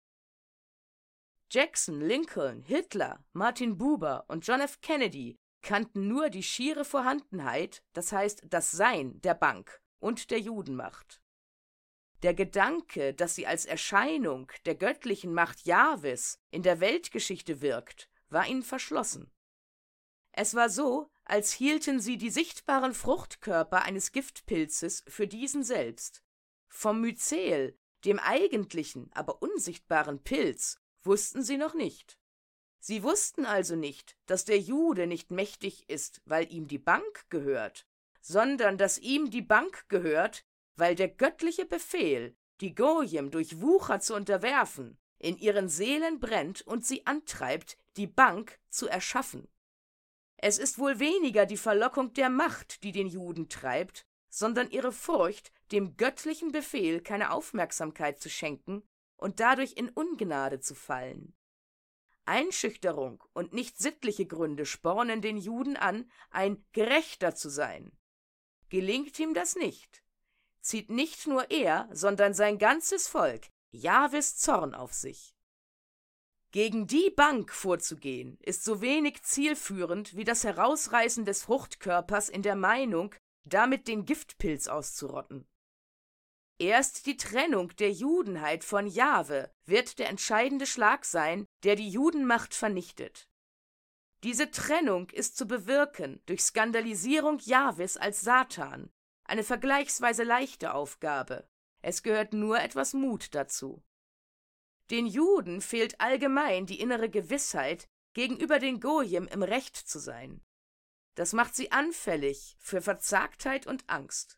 Jackson, Lincoln, Hitler, Martin Buber und John F. Kennedy kannten nur die schiere Vorhandenheit, das heißt das Sein der Bank und der Judenmacht. Der Gedanke, dass sie als Erscheinung der göttlichen Macht Jahwes in der Weltgeschichte wirkt, war ihnen verschlossen. Es war so, als hielten sie die sichtbaren Fruchtkörper eines Giftpilzes für diesen selbst. Vom Myzel, dem eigentlichen, aber unsichtbaren Pilz, wussten sie noch nicht. Sie wussten also nicht, dass der Jude nicht mächtig ist, weil ihm die Bank gehört, sondern dass ihm die Bank gehört, weil der göttliche Befehl, die Gojim durch Wucher zu unterwerfen, in ihren Seelen brennt und sie antreibt, die Bank zu erschaffen. Es ist wohl weniger die Verlockung der Macht, die den Juden treibt, sondern ihre Furcht, dem göttlichen Befehl keine Aufmerksamkeit zu schenken und dadurch in Ungnade zu fallen. Einschüchterung und nicht sittliche Gründe spornen den Juden an, ein Gerechter zu sein. Gelingt ihm das nicht, zieht nicht nur er, sondern sein ganzes Volk Jahwes Zorn auf sich. Gegen die Bank vorzugehen, ist so wenig zielführend wie das Herausreißen des Fruchtkörpers in der Meinung, damit den Giftpilz auszurotten. Erst die Trennung der Judenheit von Jahwe wird der entscheidende Schlag sein, der die Judenmacht vernichtet. Diese Trennung ist zu bewirken durch Skandalisierung Jahwes als Satan, eine vergleichsweise leichte Aufgabe. Es gehört nur etwas Mut dazu. Den Juden fehlt allgemein die innere Gewissheit, gegenüber den Gojim im Recht zu sein. Das macht sie anfällig für Verzagtheit und Angst.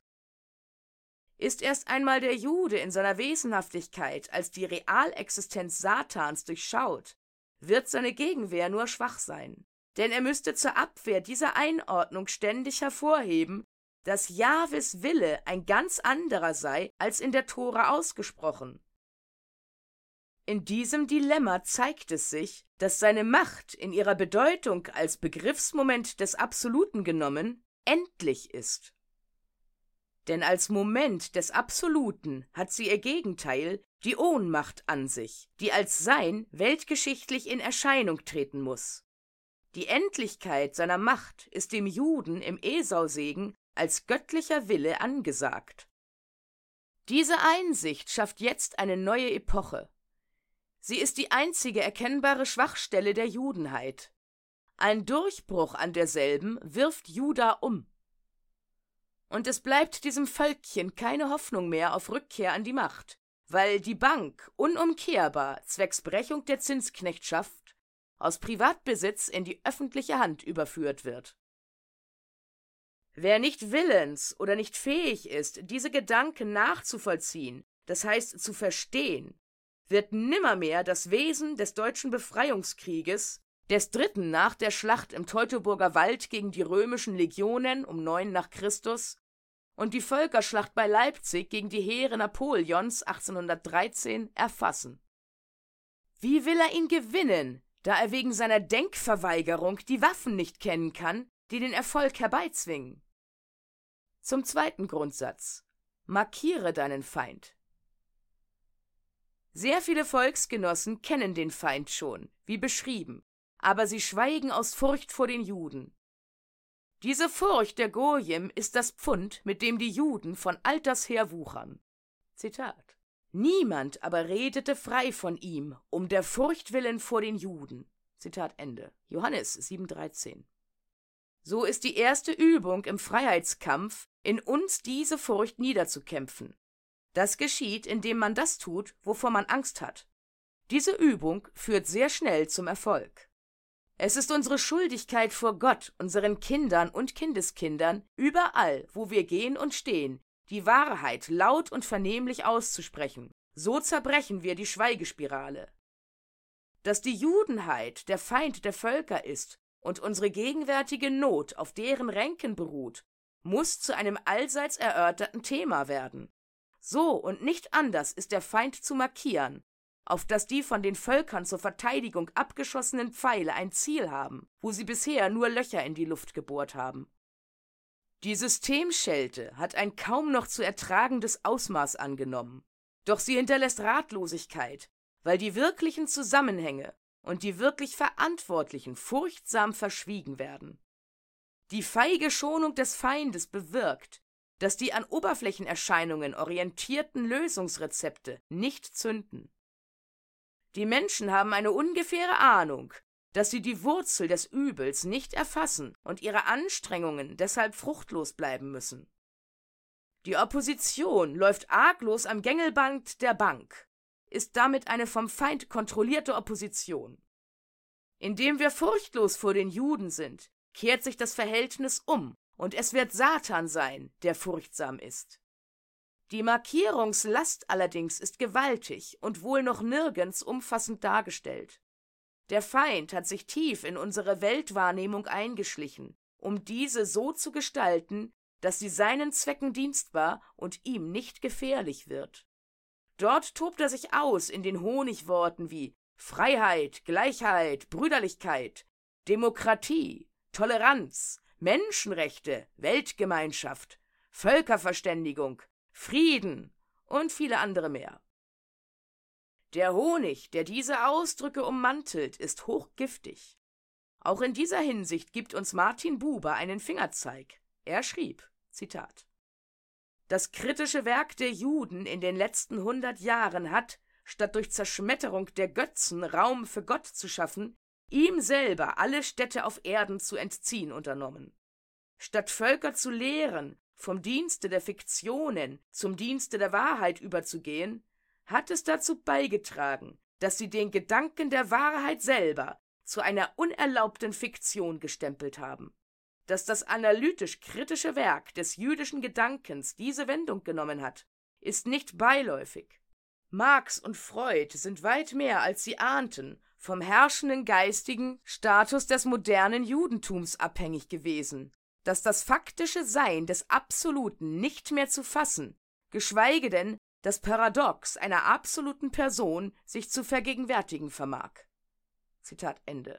Ist erst einmal der Jude in seiner Wesenhaftigkeit als die Realexistenz Satans durchschaut, wird seine Gegenwehr nur schwach sein, denn er müsste zur Abwehr dieser Einordnung ständig hervorheben, dass Jahwes Wille ein ganz anderer sei als in der Tora ausgesprochen. In diesem Dilemma zeigt es sich, dass seine Macht in ihrer Bedeutung als Begriffsmoment des Absoluten genommen endlich ist. Denn als Moment des Absoluten hat sie ihr Gegenteil, die Ohnmacht, an sich, die als Sein weltgeschichtlich in Erscheinung treten muss. Die Endlichkeit seiner Macht ist dem Juden im Esausegen als göttlicher Wille angesagt. Diese Einsicht schafft jetzt eine neue Epoche. Sie ist die einzige erkennbare Schwachstelle der Judenheit. Ein Durchbruch an derselben wirft Juda um. Und es bleibt diesem Völkchen keine Hoffnung mehr auf Rückkehr an die Macht, weil die Bank unumkehrbar zwecks Brechung der Zinsknechtschaft aus Privatbesitz in die öffentliche Hand überführt wird. Wer nicht willens oder nicht fähig ist, diese Gedanken nachzuvollziehen, das heißt zu verstehen, wird nimmermehr das Wesen des deutschen Befreiungskrieges, des dritten nach der Schlacht im Teutoburger Wald gegen die römischen Legionen um 9 nach Christus und die Völkerschlacht bei Leipzig gegen die Heere Napoleons 1813 erfassen. Wie will er ihn gewinnen, da er wegen seiner Denkverweigerung die Waffen nicht kennen kann, die den Erfolg herbeizwingen? Zum zweiten Grundsatz: Markiere deinen Feind. Sehr viele Volksgenossen kennen den Feind schon, wie beschrieben, aber sie schweigen aus Furcht vor den Juden. Diese Furcht der Gojim ist das Pfund, mit dem die Juden von alters her wuchern. Zitat: Niemand aber redete frei von ihm, um der Furcht willen vor den Juden. Zitat Ende. Johannes 7,13. So ist die erste Übung im Freiheitskampf, in uns diese Furcht niederzukämpfen. Das geschieht, indem man das tut, wovor man Angst hat. Diese Übung führt sehr schnell zum Erfolg. Es ist unsere Schuldigkeit vor Gott, unseren Kindern und Kindeskindern, überall, wo wir gehen und stehen, die Wahrheit laut und vernehmlich auszusprechen. So zerbrechen wir die Schweigespirale. Dass die Judenheit der Feind der Völker ist und unsere gegenwärtige Not auf deren Ränken beruht, muss zu einem allseits erörterten Thema werden. So und nicht anders ist der Feind zu markieren, auf dass die von den Völkern zur Verteidigung abgeschossenen Pfeile ein Ziel haben, wo sie bisher nur Löcher in die Luft gebohrt haben. Die Systemschelte hat ein kaum noch zu ertragendes Ausmaß angenommen, doch sie hinterlässt Ratlosigkeit, weil die wirklichen Zusammenhänge und die wirklich Verantwortlichen furchtsam verschwiegen werden. Die feige Schonung des Feindes bewirkt, dass die an Oberflächenerscheinungen orientierten Lösungsrezepte nicht zünden. Die Menschen haben eine ungefähre Ahnung, dass sie die Wurzel des Übels nicht erfassen und ihre Anstrengungen deshalb fruchtlos bleiben müssen. Die Opposition läuft arglos am Gängelband der Bank, ist damit eine vom Feind kontrollierte Opposition. Indem wir furchtlos vor den Juden sind, kehrt sich das Verhältnis um und es wird Satan sein, der furchtsam ist. Die Markierungslast allerdings ist gewaltig und wohl noch nirgends umfassend dargestellt. Der Feind hat sich tief in unsere Weltwahrnehmung eingeschlichen, um diese so zu gestalten, dass sie seinen Zwecken dienstbar und ihm nicht gefährlich wird. Dort tobt er sich aus in den Honigworten wie Freiheit, Gleichheit, Brüderlichkeit, Demokratie, Toleranz, Menschenrechte, Weltgemeinschaft, Völkerverständigung, Frieden und viele andere mehr. Der Honig, der diese Ausdrücke ummantelt, ist hochgiftig. Auch in dieser Hinsicht gibt uns Martin Buber einen Fingerzeig. Er schrieb, Zitat: Das kritische Werk der Juden in den letzten 100 Jahren hat, statt durch Zerschmetterung der Götzen Raum für Gott zu schaffen, ihm selber alle Städte auf Erden zu entziehen unternommen. Statt Völker zu lehren, vom Dienste der Fiktionen zum Dienste der Wahrheit überzugehen, hat es dazu beigetragen, dass sie den Gedanken der Wahrheit selber zu einer unerlaubten Fiktion gestempelt haben. Dass das analytisch-kritische Werk des jüdischen Gedankens diese Wendung genommen hat, ist nicht beiläufig. Marx und Freud sind weit mehr, als sie ahnten, vom herrschenden geistigen Status des modernen Judentums abhängig gewesen, dass das faktische Sein des Absoluten nicht mehr zu fassen, geschweige denn das Paradox einer absoluten Person sich zu vergegenwärtigen vermag. Zitat Ende.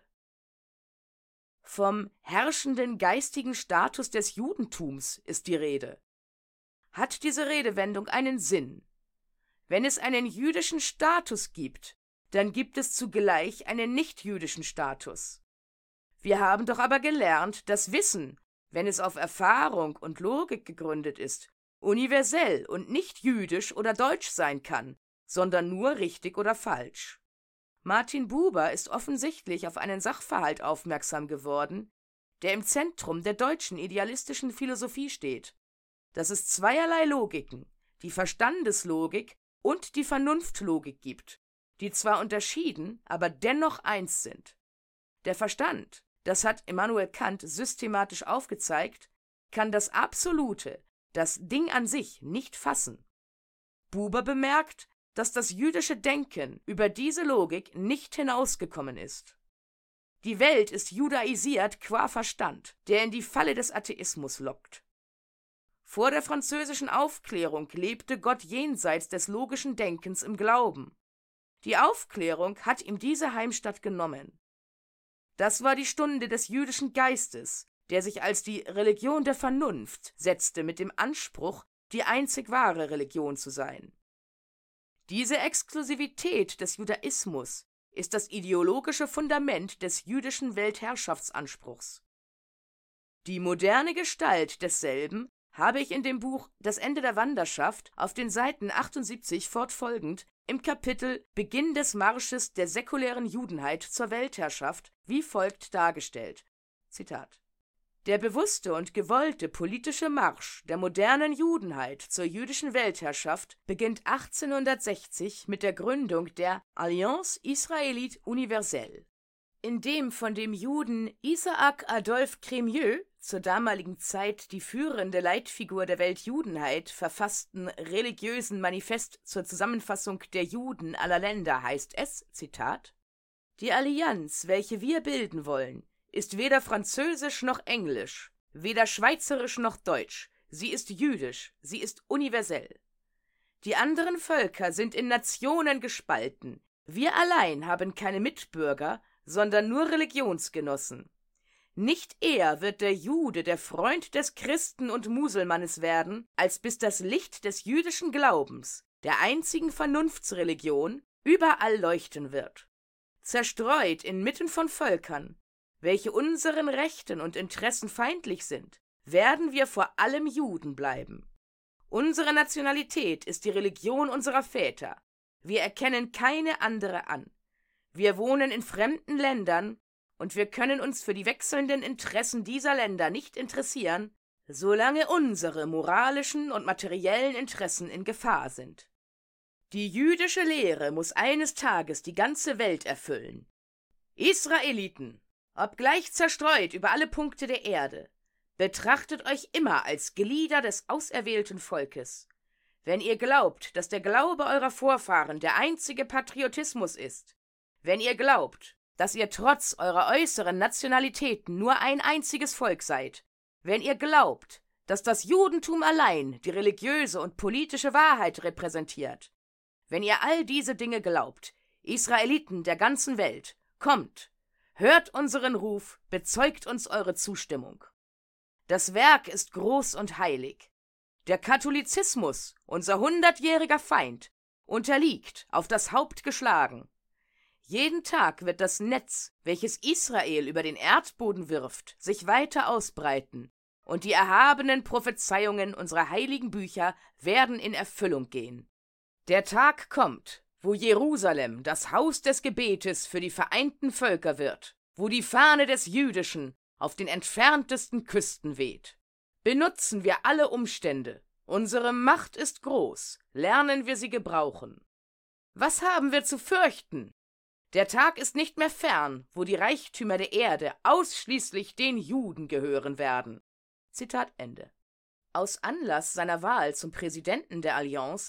Vom herrschenden geistigen Status des Judentums ist die Rede. hat diese Redewendung einen Sinn. Wenn es einen jüdischen Status gibt, dann gibt es zugleich einen nichtjüdischen Status. Wir haben doch aber gelernt, dass Wissen, wenn es auf Erfahrung und Logik gegründet ist, universell und nicht jüdisch oder deutsch sein kann, sondern nur richtig oder falsch. Martin Buber ist offensichtlich auf einen Sachverhalt aufmerksam geworden, der im Zentrum der deutschen idealistischen Philosophie steht, dass es zweierlei Logiken, die Verstandeslogik und die Vernunftlogik gibt, die zwar unterschieden, aber dennoch eins sind. Der Verstand, das hat Immanuel Kant systematisch aufgezeigt, kann das Absolute, das Ding an sich, nicht fassen. Buber bemerkt, dass das jüdische Denken über diese Logik nicht hinausgekommen ist. Die Welt ist judaisiert qua Verstand, der in die Falle des Atheismus lockt. Vor der französischen Aufklärung lebte Gott jenseits des logischen Denkens im Glauben. Die Aufklärung hat ihm diese Heimstatt genommen. Das war die Stunde des jüdischen Geistes, der sich als die Religion der Vernunft setzte mit dem Anspruch, die einzig wahre Religion zu sein. Diese Exklusivität des Judaismus ist das ideologische Fundament des jüdischen Weltherrschaftsanspruchs. Die moderne Gestalt desselben habe ich in dem Buch Das Ende der Wanderschaft auf den Seiten 78 fortfolgend im Kapitel Beginn des Marsches der säkulären Judenheit zur Weltherrschaft wie folgt dargestellt. Zitat: Der bewusste und gewollte politische Marsch der modernen Judenheit zur jüdischen Weltherrschaft beginnt 1860 mit der Gründung der Alliance Israélite Universelle. In dem von dem Juden Isaac Adolphe Crémieux, zur damaligen Zeit die führende Leitfigur der Weltjudenheit, verfassten religiösen Manifest zur Zusammenfassung der Juden aller Länder heißt es, Zitat: Die Allianz, welche wir bilden wollen, ist weder französisch noch englisch, weder schweizerisch noch deutsch, sie ist jüdisch, sie ist universell. Die anderen Völker sind in Nationen gespalten, wir allein haben keine Mitbürger, sondern nur Religionsgenossen. Nicht eher wird der Jude der Freund des Christen und Muselmannes werden, als bis das Licht des jüdischen Glaubens, der einzigen Vernunftsreligion, überall leuchten wird. Zerstreut inmitten von Völkern, welche unseren Rechten und Interessen feindlich sind, werden wir vor allem Juden bleiben. Unsere Nationalität ist die Religion unserer Väter. Wir erkennen keine andere an. Wir wohnen in fremden Ländern und wir können uns für die wechselnden Interessen dieser Länder nicht interessieren, solange unsere moralischen und materiellen Interessen in Gefahr sind. Die jüdische Lehre muss eines Tages die ganze Welt erfüllen. Israeliten, obgleich zerstreut über alle Punkte der Erde, betrachtet euch immer als Glieder des auserwählten Volkes. Wenn ihr glaubt, dass der Glaube eurer Vorfahren der einzige Patriotismus ist, wenn ihr glaubt, dass ihr trotz eurer äußeren Nationalitäten nur ein einziges Volk seid, wenn ihr glaubt, dass das Judentum allein die religiöse und politische Wahrheit repräsentiert, wenn ihr all diese Dinge glaubt, Israeliten der ganzen Welt, kommt, hört unseren Ruf, bezeugt uns eure Zustimmung. Das Werk ist groß und heilig. Der Katholizismus, unser 100-jähriger Feind, unterliegt, auf das Haupt geschlagen. Jeden Tag wird das Netz, welches Israel über den Erdboden wirft, sich weiter ausbreiten, und die erhabenen Prophezeiungen unserer heiligen Bücher werden in Erfüllung gehen. Der Tag kommt, wo Jerusalem das Haus des Gebetes für die vereinten Völker wird, wo die Fahne des Jüdischen auf den entferntesten Küsten weht. Benutzen wir alle Umstände. Unsere Macht ist groß, lernen wir sie gebrauchen. Was haben wir zu fürchten? Der Tag ist nicht mehr fern, wo die Reichtümer der Erde ausschließlich den Juden gehören werden. Zitat Ende. Aus Anlass seiner Wahl zum Präsidenten der Allianz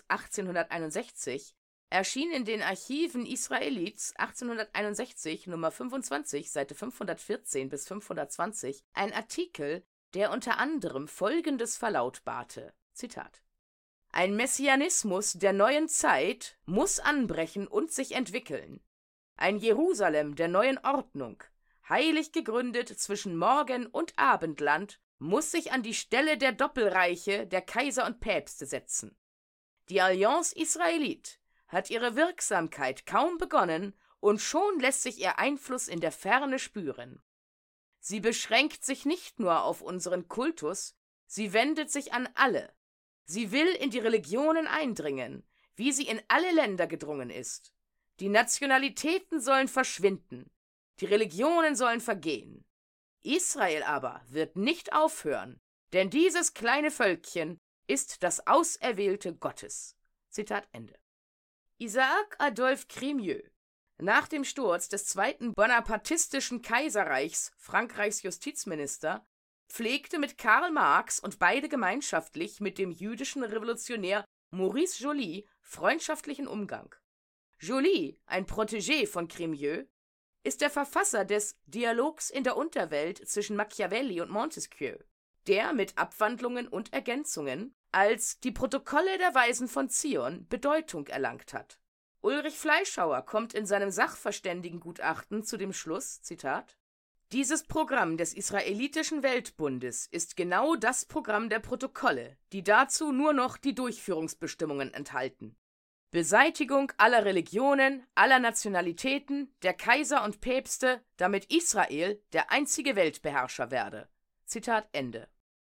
1861 erschien in den Archiven Israelits 1861 Nummer 25, Seite 514 bis 520 ein Artikel, der unter anderem Folgendes verlautbarte, Zitat: Ein Messianismus der neuen Zeit muss anbrechen und sich entwickeln. Ein Jerusalem der neuen Ordnung, heilig gegründet zwischen Morgen- und Abendland muss sich an die Stelle der Doppelreiche der Kaiser und Päpste setzen. Die Allianz Israelite hat ihre Wirksamkeit kaum begonnen und schon lässt sich ihr Einfluss in der Ferne spüren. Sie beschränkt sich nicht nur auf unseren Kultus, sie wendet sich an alle. Sie will in die Religionen eindringen, wie sie in alle Länder gedrungen ist. Die Nationalitäten sollen verschwinden, die Religionen sollen vergehen. Israel aber wird nicht aufhören, denn dieses kleine Völkchen ist das Auserwählte Gottes. Zitat Ende. Isaac Adolphe Crémieux, nach dem Sturz des zweiten bonapartistischen Kaiserreichs, Frankreichs Justizminister, pflegte mit Karl Marx und beide gemeinschaftlich mit dem jüdischen Revolutionär Maurice Joly freundschaftlichen Umgang. Joly, ein Protégé von Crémieux, ist der Verfasser des Dialogs in der Unterwelt zwischen Machiavelli und Montesquieu, der mit Abwandlungen und Ergänzungen als die Protokolle der Weisen von Zion Bedeutung erlangt hat. Ulrich Fleischhauer kommt in seinem Sachverständigengutachten zu dem Schluss, Zitat, dieses Programm des Israelitischen Weltbundes ist genau das Programm der Protokolle, die dazu nur noch die Durchführungsbestimmungen enthalten. Beseitigung aller Religionen, aller Nationalitäten, der Kaiser und Päpste, damit Israel der einzige Weltbeherrscher werde. Zitat Ende.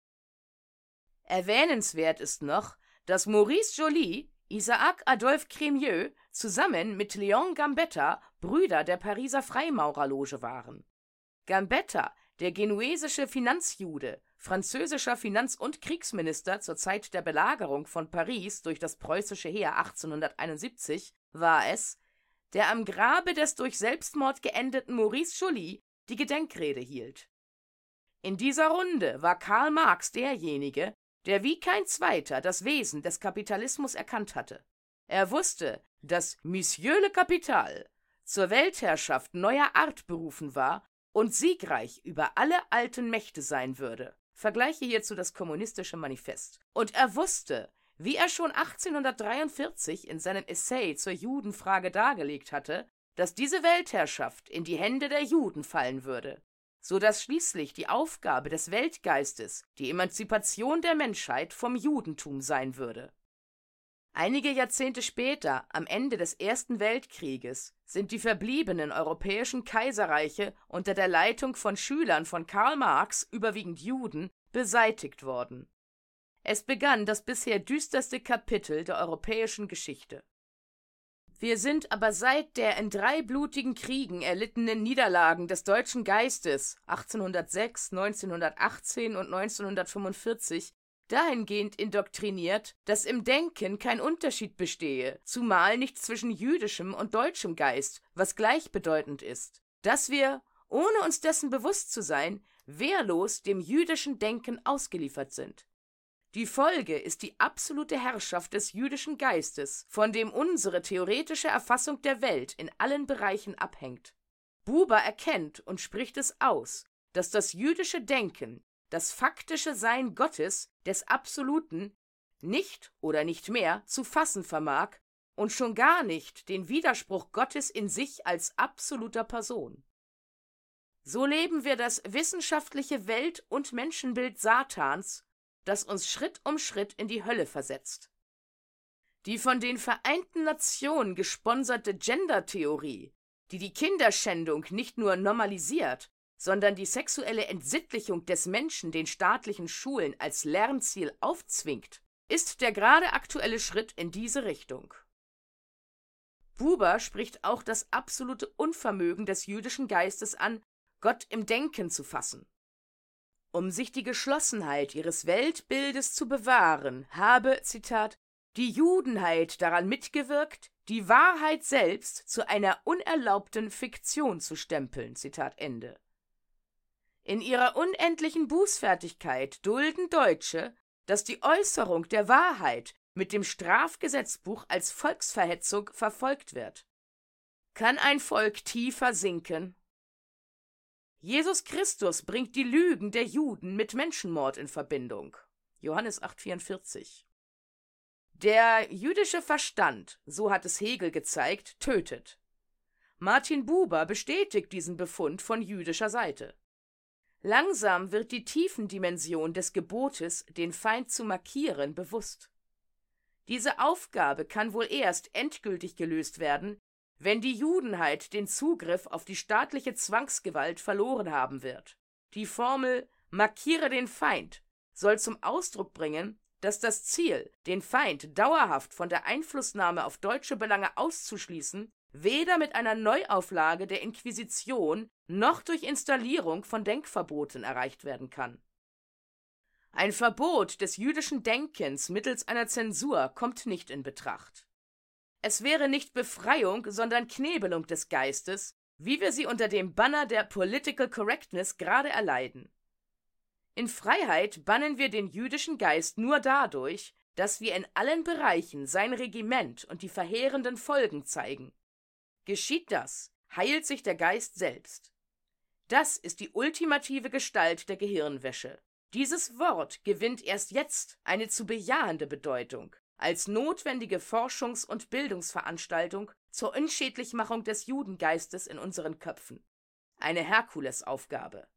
Erwähnenswert ist noch, dass Maurice Joly, Isaac Adolphe Crémieux zusammen mit Léon Gambetta Brüder der Pariser Freimaurerloge waren. Gambetta, der genuesische Finanzjude, französischer Finanz- und Kriegsminister zur Zeit der Belagerung von Paris durch das preußische Heer 1871, war es, der am Grabe des durch Selbstmord geendeten Maurice Joly die Gedenkrede hielt. In dieser Runde war Karl Marx derjenige, der wie kein zweiter das Wesen des Kapitalismus erkannt hatte. Er wusste, dass Monsieur le Capital zur Weltherrschaft neuer Art berufen war und siegreich über alle alten Mächte sein würde. Vergleiche hierzu das Kommunistische Manifest. Und er wusste, wie er schon 1843 in seinem Essay zur Judenfrage dargelegt hatte, dass diese Weltherrschaft in die Hände der Juden fallen würde, so dass schließlich die Aufgabe des Weltgeistes die Emanzipation der Menschheit vom Judentum sein würde. Einige Jahrzehnte später, am Ende des Ersten Weltkrieges, sind die verbliebenen europäischen Kaiserreiche unter der Leitung von Schülern von Karl Marx, überwiegend Juden, beseitigt worden. Es begann das bisher düsterste Kapitel der europäischen Geschichte. Wir sind aber seit der in 3 blutigen Kriegen erlittenen Niederlagen des deutschen Geistes 1806, 1918 und 1945 dahingehend indoktriniert, dass im Denken kein Unterschied bestehe, zumal nicht zwischen jüdischem und deutschem Geist, was gleichbedeutend ist, dass wir, ohne uns dessen bewusst zu sein, wehrlos dem jüdischen Denken ausgeliefert sind. Die Folge ist die absolute Herrschaft des jüdischen Geistes, von dem unsere theoretische Erfassung der Welt in allen Bereichen abhängt. Buber erkennt und spricht es aus, dass das jüdische Denken das faktische Sein Gottes, des Absoluten, nicht oder nicht mehr zu fassen vermag und schon gar nicht den Widerspruch Gottes in sich als absoluter Person. So leben wir das wissenschaftliche Welt- und Menschenbild Satans, das uns Schritt um Schritt in die Hölle versetzt. Die von den Vereinten Nationen gesponserte Gender-Theorie, die die Kinderschändung nicht nur normalisiert, sondern die sexuelle Entsittlichung des Menschen den staatlichen Schulen als Lernziel aufzwingt, ist der gerade aktuelle Schritt in diese Richtung. Buber spricht auch das absolute Unvermögen des jüdischen Geistes an, Gott im Denken zu fassen. Um sich die Geschlossenheit ihres Weltbildes zu bewahren, habe, Zitat, die Judenheit daran mitgewirkt, die Wahrheit selbst zu einer unerlaubten Fiktion zu stempeln, Zitat Ende. In ihrer unendlichen Bußfertigkeit dulden Deutsche, dass die Äußerung der Wahrheit mit dem Strafgesetzbuch als Volksverhetzung verfolgt wird. Kann ein Volk tiefer sinken? Jesus Christus bringt die Lügen der Juden mit Menschenmord in Verbindung. Johannes 8,44. Der jüdische Verstand, so hat es Hegel gezeigt, tötet. Martin Buber bestätigt diesen Befund von jüdischer Seite. Langsam wird die Tiefendimension des Gebotes, den Feind zu markieren, bewusst. Diese Aufgabe kann wohl erst endgültig gelöst werden, wenn die Judenheit den Zugriff auf die staatliche Zwangsgewalt verloren haben wird. Die Formel »Markiere den Feind« soll zum Ausdruck bringen, dass das Ziel, den Feind dauerhaft von der Einflussnahme auf deutsche Belange auszuschließen, weder mit einer Neuauflage der Inquisition noch durch Installierung von Denkverboten erreicht werden kann. Ein Verbot des jüdischen Denkens mittels einer Zensur kommt nicht in Betracht. Es wäre nicht Befreiung, sondern Knebelung des Geistes, wie wir sie unter dem Banner der Political Correctness gerade erleiden. In Freiheit bannen wir den jüdischen Geist nur dadurch, dass wir in allen Bereichen sein Regiment und die verheerenden Folgen zeigen. Geschieht das, heilt sich der Geist selbst. Das ist die ultimative Gestalt der Gehirnwäsche. Dieses Wort gewinnt erst jetzt eine zu bejahende Bedeutung, als notwendige Forschungs- und Bildungsveranstaltung zur Unschädlichmachung des Judengeistes in unseren Köpfen. Eine Herkulesaufgabe.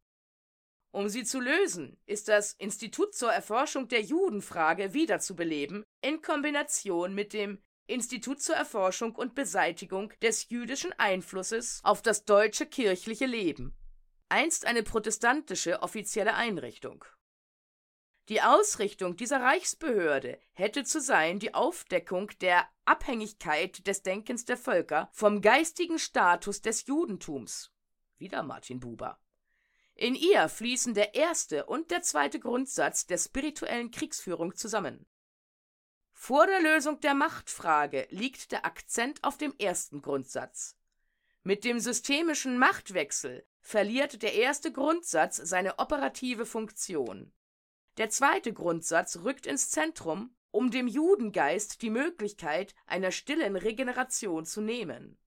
Um sie zu lösen, ist das Institut zur Erforschung der Judenfrage wiederzubeleben, in Kombination mit dem Institut zur Erforschung und Beseitigung des jüdischen Einflusses auf das deutsche kirchliche Leben. Einst eine protestantische offizielle Einrichtung. Die Ausrichtung dieser Reichsbehörde hätte zu sein die Aufdeckung der Abhängigkeit des Denkens der Völker vom geistigen Status des Judentums. Wieder Martin Buber. In ihr fließen der erste und der zweite Grundsatz der spirituellen Kriegsführung zusammen. Vor der Lösung der Machtfrage liegt der Akzent auf dem ersten Grundsatz. Mit dem systemischen Machtwechsel verliert der erste Grundsatz seine operative Funktion. Der zweite Grundsatz rückt ins Zentrum, um dem Judengeist die Möglichkeit einer stillen Regeneration zu nehmen.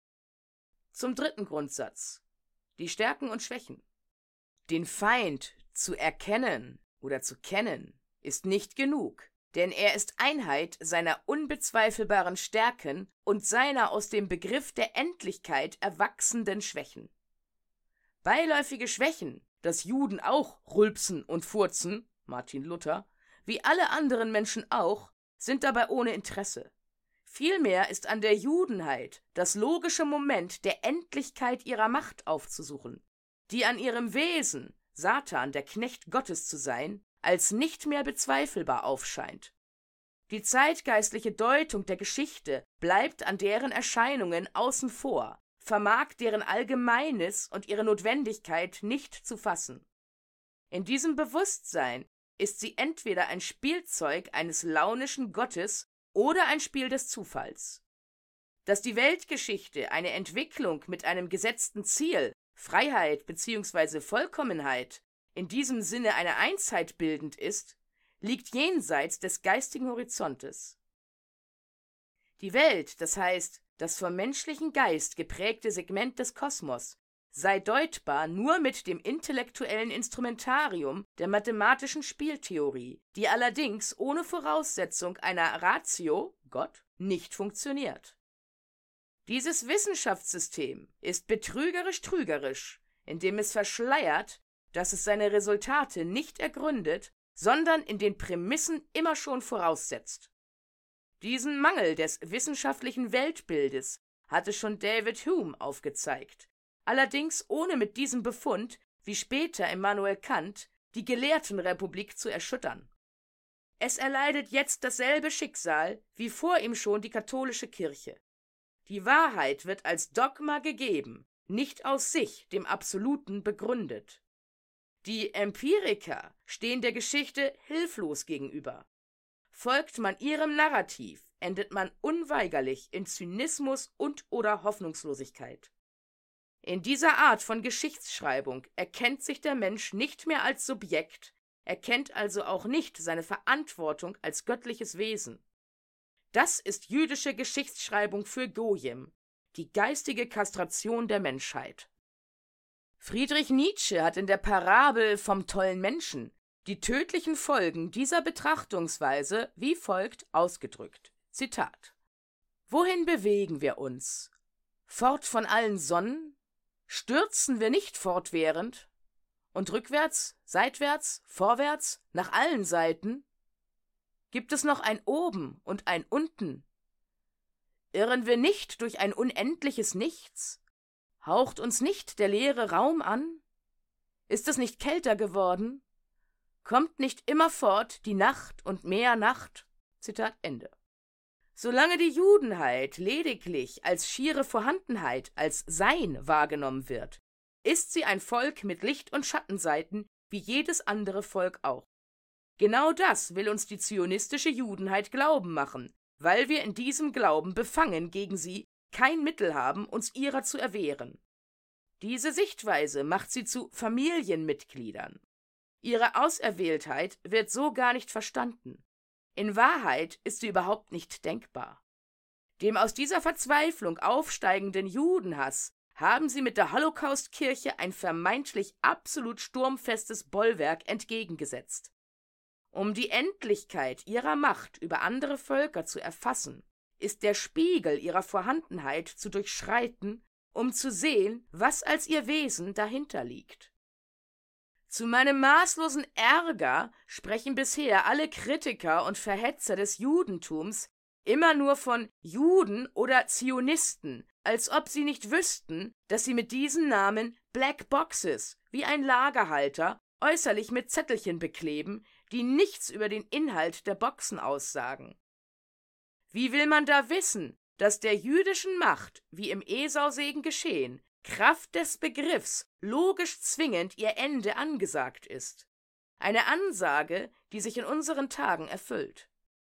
Zum dritten Grundsatz: die Stärken und Schwächen. Den Feind zu erkennen oder zu kennen ist nicht genug, denn er ist Einheit seiner unbezweifelbaren Stärken und seiner aus dem Begriff der Endlichkeit erwachsenden Schwächen. Beiläufige Schwächen, dass Juden auch rülpsen und furzen, Martin Luther, wie alle anderen Menschen auch, sind dabei ohne Interesse. Vielmehr ist an der Judenheit das logische Moment der Endlichkeit ihrer Macht aufzusuchen, die an ihrem Wesen, Satan, der Knecht Gottes zu sein, als nicht mehr bezweifelbar aufscheint. Die zeitgeistliche Deutung der Geschichte bleibt an deren Erscheinungen außen vor, vermag deren Allgemeines und ihre Notwendigkeit nicht zu fassen. In diesem Bewusstsein ist sie entweder ein Spielzeug eines launischen Gottes oder ein Spiel des Zufalls. Dass die Weltgeschichte eine Entwicklung mit einem gesetzten Ziel, Freiheit bzw. Vollkommenheit, in diesem Sinne eine Einsheit bildend ist, liegt jenseits des geistigen Horizontes. Die Welt, das heißt, das vom menschlichen Geist geprägte Segment des Kosmos, sei deutbar nur mit dem intellektuellen Instrumentarium der mathematischen Spieltheorie, die allerdings ohne Voraussetzung einer Ratio, Gott, nicht funktioniert. Dieses Wissenschaftssystem ist betrügerisch-trügerisch, indem es verschleiert, dass es seine Resultate nicht ergründet, sondern in den Prämissen immer schon voraussetzt. Diesen Mangel des wissenschaftlichen Weltbildes hatte schon David Hume aufgezeigt, allerdings ohne mit diesem Befund, wie später Immanuel Kant, die Gelehrtenrepublik zu erschüttern. Es erleidet jetzt dasselbe Schicksal wie vor ihm schon die katholische Kirche. Die Wahrheit wird als Dogma gegeben, nicht aus sich, dem Absoluten, begründet. Die Empiriker stehen der Geschichte hilflos gegenüber. Folgt man ihrem Narrativ, endet man unweigerlich in Zynismus und/oder Hoffnungslosigkeit. In dieser Art von Geschichtsschreibung erkennt sich der Mensch nicht mehr als Subjekt, erkennt also auch nicht seine Verantwortung als göttliches Wesen. Das ist jüdische Geschichtsschreibung für Goyim, die geistige Kastration der Menschheit. Friedrich Nietzsche hat in der Parabel vom tollen Menschen die tödlichen Folgen dieser Betrachtungsweise wie folgt ausgedrückt. Zitat: Wohin bewegen wir uns? Fort von allen Sonnen? Stürzen wir nicht fortwährend? Und rückwärts, seitwärts, vorwärts, nach allen Seiten? Gibt es noch ein Oben und ein Unten? Irren wir nicht durch ein unendliches Nichts? Haucht uns nicht der leere Raum an? Ist es nicht kälter geworden? Kommt nicht immerfort die Nacht und mehr Nacht? Zitat Ende. Solange die Judenheit lediglich als schiere Vorhandenheit, als Sein wahrgenommen wird, ist sie ein Volk mit Licht- und Schattenseiten, wie jedes andere Volk auch. Genau das will uns die zionistische Judenheit glauben machen, weil wir in diesem Glauben befangen gegen sie kein Mittel haben, uns ihrer zu erwehren. Diese Sichtweise macht sie zu Familienmitgliedern. Ihre Auserwähltheit wird so gar nicht verstanden. In Wahrheit ist sie überhaupt nicht denkbar. Dem aus dieser Verzweiflung aufsteigenden Judenhass haben sie mit der Holocaustkirche ein vermeintlich absolut sturmfestes Bollwerk entgegengesetzt. Um die Endlichkeit ihrer Macht über andere Völker zu erfassen, ist der Spiegel ihrer Vorhandenheit zu durchschreiten, um zu sehen, was als ihr Wesen dahinter liegt. Zu meinem maßlosen Ärger sprechen bisher alle Kritiker und Verhetzer des Judentums immer nur von Juden oder Zionisten, als ob sie nicht wüssten, dass sie mit diesen Namen Black Boxes wie ein Lagerhalter äußerlich mit Zettelchen bekleben, die nichts über den Inhalt der Boxen aussagen. Wie will man da wissen, dass der jüdischen Macht, wie im Esausegen geschehen, Kraft des Begriffs logisch zwingend ihr Ende angesagt ist? Eine Ansage, die sich in unseren Tagen erfüllt.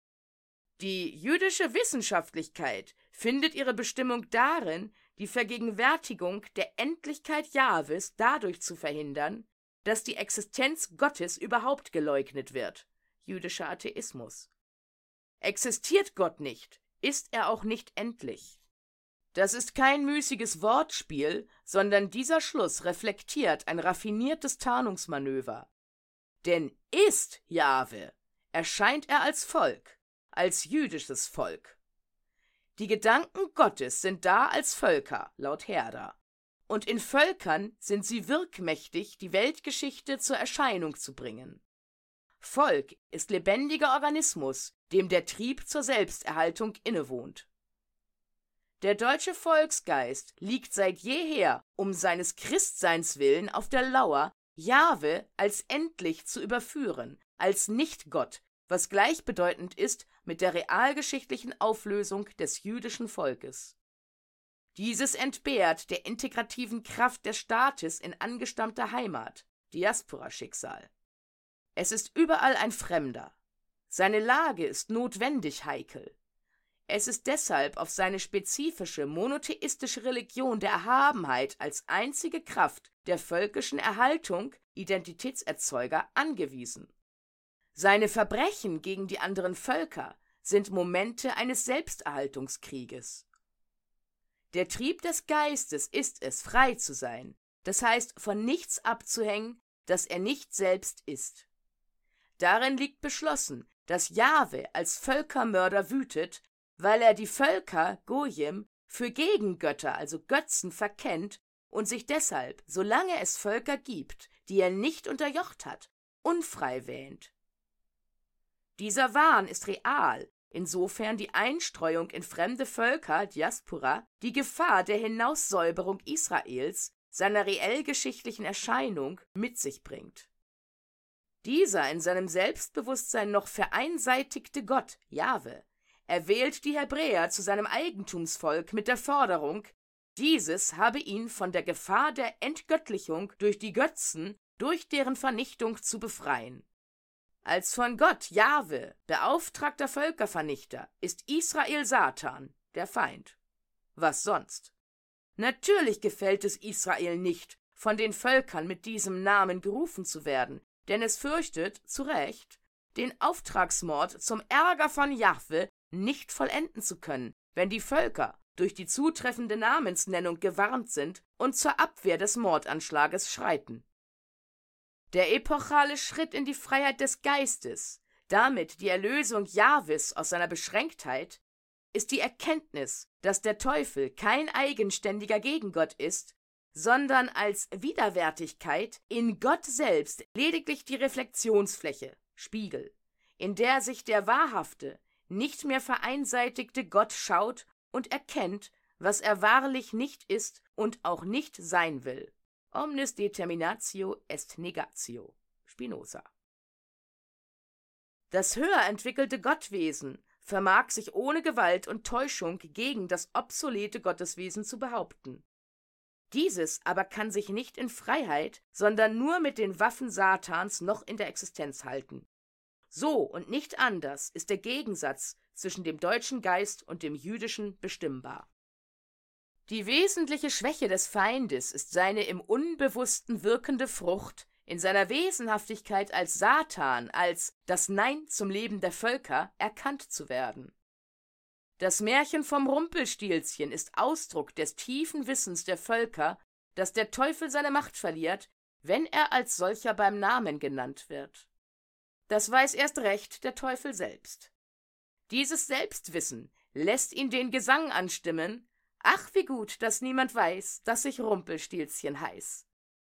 Die jüdische Wissenschaftlichkeit findet ihre Bestimmung darin, die Vergegenwärtigung der Endlichkeit Jahwes dadurch zu verhindern, dass die Existenz Gottes überhaupt geleugnet wird. Jüdischer Atheismus. Existiert Gott nicht, ist er auch nicht endlich. Das ist kein müßiges Wortspiel, sondern dieser Schluss reflektiert ein raffiniertes Tarnungsmanöver. Denn ist Jahwe, erscheint er als Volk, als jüdisches Volk. Die Gedanken Gottes sind da als Völker, laut Herder. Und in Völkern sind sie wirkmächtig, die Weltgeschichte zur Erscheinung zu bringen. Volk ist lebendiger Organismus, dem der Trieb zur Selbsterhaltung innewohnt. Der deutsche Volksgeist liegt seit jeher um seines Christseins willen auf der Lauer, Jahwe als endlich zu überführen, als Nichtgott, was gleichbedeutend ist mit der realgeschichtlichen Auflösung des jüdischen Volkes. Dieses entbehrt der integrativen Kraft des Staates in angestammter Heimat, Diaspora-Schicksal. Es ist überall ein Fremder. Seine Lage ist notwendig heikel. Es ist deshalb auf seine spezifische monotheistische Religion der Erhabenheit als einzige Kraft der völkischen Erhaltung, Identitätserzeuger, angewiesen. Seine Verbrechen gegen die anderen Völker sind Momente eines Selbsterhaltungskrieges. Der Trieb des Geistes ist es, frei zu sein, das heißt, von nichts abzuhängen, das er nicht selbst ist. Darin liegt beschlossen, dass Jahwe als Völkermörder wütet, weil er die Völker, Gojim, für Gegengötter, also Götzen, verkennt und sich deshalb, solange es Völker gibt, die er nicht unterjocht hat, unfrei wähnt. Dieser Wahn ist real, insofern die Einstreuung in fremde Völker, Diaspora, die Gefahr der Hinaussäuberung Israels, seiner reell-geschichtlichen Erscheinung, mit sich bringt. Dieser in seinem Selbstbewusstsein noch vereinseitigte Gott, Jahwe, erwählt die Hebräer zu seinem Eigentumsvolk mit der Forderung, dieses habe ihn von der Gefahr der Entgöttlichung durch die Götzen, durch deren Vernichtung zu befreien. Als von Gott, Jahwe, beauftragter Völkervernichter, ist Israel Satan, der Feind. Was sonst? Natürlich gefällt es Israel nicht, von den Völkern mit diesem Namen gerufen zu werden, denn es fürchtet, zu Recht, den Auftragsmord zum Ärger von Jahwe nicht vollenden zu können, wenn die Völker durch die zutreffende Namensnennung gewarnt sind und zur Abwehr des Mordanschlages schreiten. Der epochale Schritt in die Freiheit des Geistes, damit die Erlösung Jahwes aus seiner Beschränktheit, ist die Erkenntnis, dass der Teufel kein eigenständiger Gegengott ist, sondern als Widerwärtigkeit in Gott selbst lediglich die Reflexionsfläche, Spiegel, in der sich der wahrhafte, nicht mehr vereinseitigte Gott schaut und erkennt, was er wahrlich nicht ist und auch nicht sein will. Omnis determinatio est negatio. Spinoza. Das höher entwickelte Gottwesen vermag sich ohne Gewalt und Täuschung gegen das obsolete Gotteswesen zu behaupten. Dieses aber kann sich nicht in Freiheit, sondern nur mit den Waffen Satans noch in der Existenz halten. So und nicht anders ist der Gegensatz zwischen dem deutschen Geist und dem jüdischen bestimmbar. Die wesentliche Schwäche des Feindes ist seine im Unbewussten wirkende Frucht, in seiner Wesenhaftigkeit als Satan, als das Nein zum Leben der Völker erkannt zu werden. Das Märchen vom Rumpelstilzchen ist Ausdruck des tiefen Wissens der Völker, dass der Teufel seine Macht verliert, wenn er als solcher beim Namen genannt wird. Das weiß erst recht der Teufel selbst. Dieses Selbstwissen lässt ihn den Gesang anstimmen: Ach, wie gut, dass niemand weiß, dass ich Rumpelstilzchen heiß.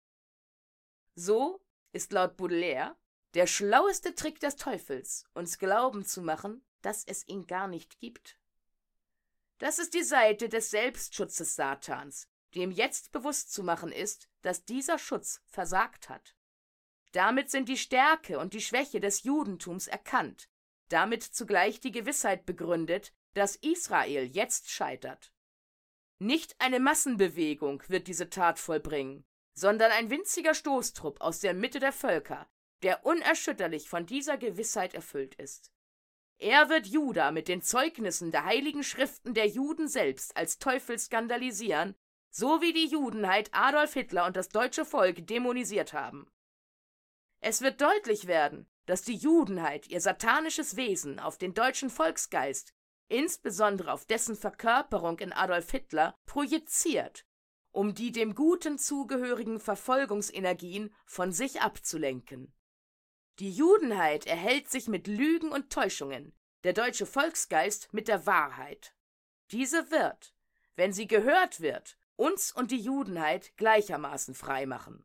So ist laut Baudelaire der schlaueste Trick des Teufels, uns glauben zu machen, dass es ihn gar nicht gibt. Das ist die Seite des Selbstschutzes Satans, dem jetzt bewusst zu machen ist, dass dieser Schutz versagt hat. Damit sind die Stärke und die Schwäche des Judentums erkannt, damit zugleich die Gewissheit begründet, dass Israel jetzt scheitert. Nicht eine Massenbewegung wird diese Tat vollbringen, sondern ein winziger Stoßtrupp aus der Mitte der Völker, der unerschütterlich von dieser Gewissheit erfüllt ist. Er wird Juda mit den Zeugnissen der heiligen Schriften der Juden selbst als Teufel skandalisieren, so wie die Judenheit Adolf Hitler und das deutsche Volk dämonisiert haben. Es wird deutlich werden, dass die Judenheit ihr satanisches Wesen auf den deutschen Volksgeist, insbesondere auf dessen Verkörperung in Adolf Hitler, projiziert, um die dem Guten zugehörigen Verfolgungsenergien von sich abzulenken. Die Judenheit erhält sich mit Lügen und Täuschungen, der deutsche Volksgeist mit der Wahrheit. Diese wird, wenn sie gehört wird, uns und die Judenheit gleichermaßen freimachen.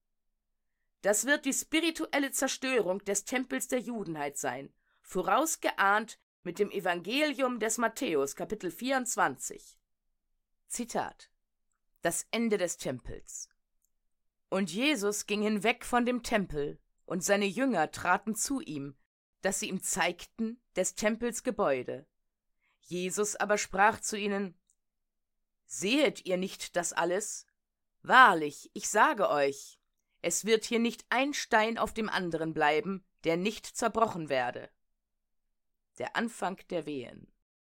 Das wird die spirituelle Zerstörung des Tempels der Judenheit sein, vorausgeahnt mit dem Evangelium des Matthäus, Kapitel 24. Zitat: Das Ende des Tempels. Und Jesus ging hinweg von dem Tempel, und seine Jünger traten zu ihm, dass sie ihm zeigten des Tempels Gebäude. Jesus aber sprach zu ihnen: Sehet ihr nicht das alles? Wahrlich, ich sage euch, es wird hier nicht ein Stein auf dem anderen bleiben, der nicht zerbrochen werde. Der Anfang der Wehen.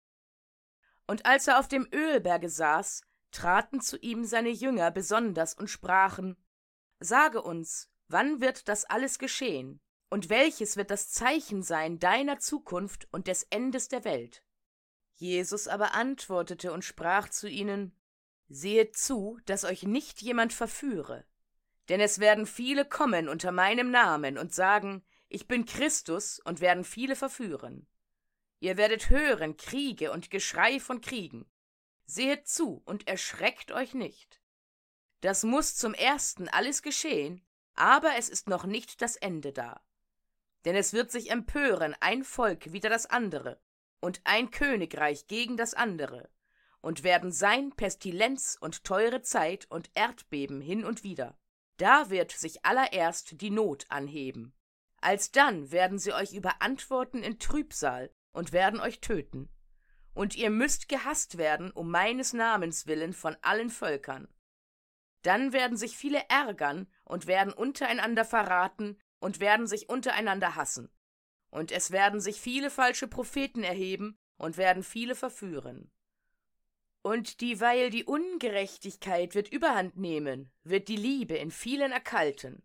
Und als er auf dem Ölberge saß, traten zu ihm seine Jünger besonders und sprachen: Sage uns, wann wird das alles geschehen? Und welches wird das Zeichen sein deiner Zukunft und des Endes der Welt? Jesus aber antwortete und sprach zu ihnen: Sehet zu, dass euch nicht jemand verführe. Denn es werden viele kommen unter meinem Namen und sagen: Ich bin Christus, und werden viele verführen. Ihr werdet hören Kriege und Geschrei von Kriegen. Sehet zu und erschreckt euch nicht. Das muß zum Ersten alles geschehen, aber es ist noch nicht das Ende da. Denn es wird sich empören ein Volk wider das andere und ein Königreich gegen das andere, und werden sein Pestilenz und teure Zeit und Erdbeben hin und wieder. Da wird sich allererst die Not anheben. Alsdann werden sie euch überantworten in Trübsal und werden euch töten. Und ihr müsst gehasst werden um meines Namens willen von allen Völkern. Dann werden sich viele ärgern und werden untereinander verraten und werden sich untereinander hassen. Und es werden sich viele falsche Propheten erheben und werden viele verführen. Und dieweil die Ungerechtigkeit wird überhand nehmen, wird die Liebe in vielen erkalten.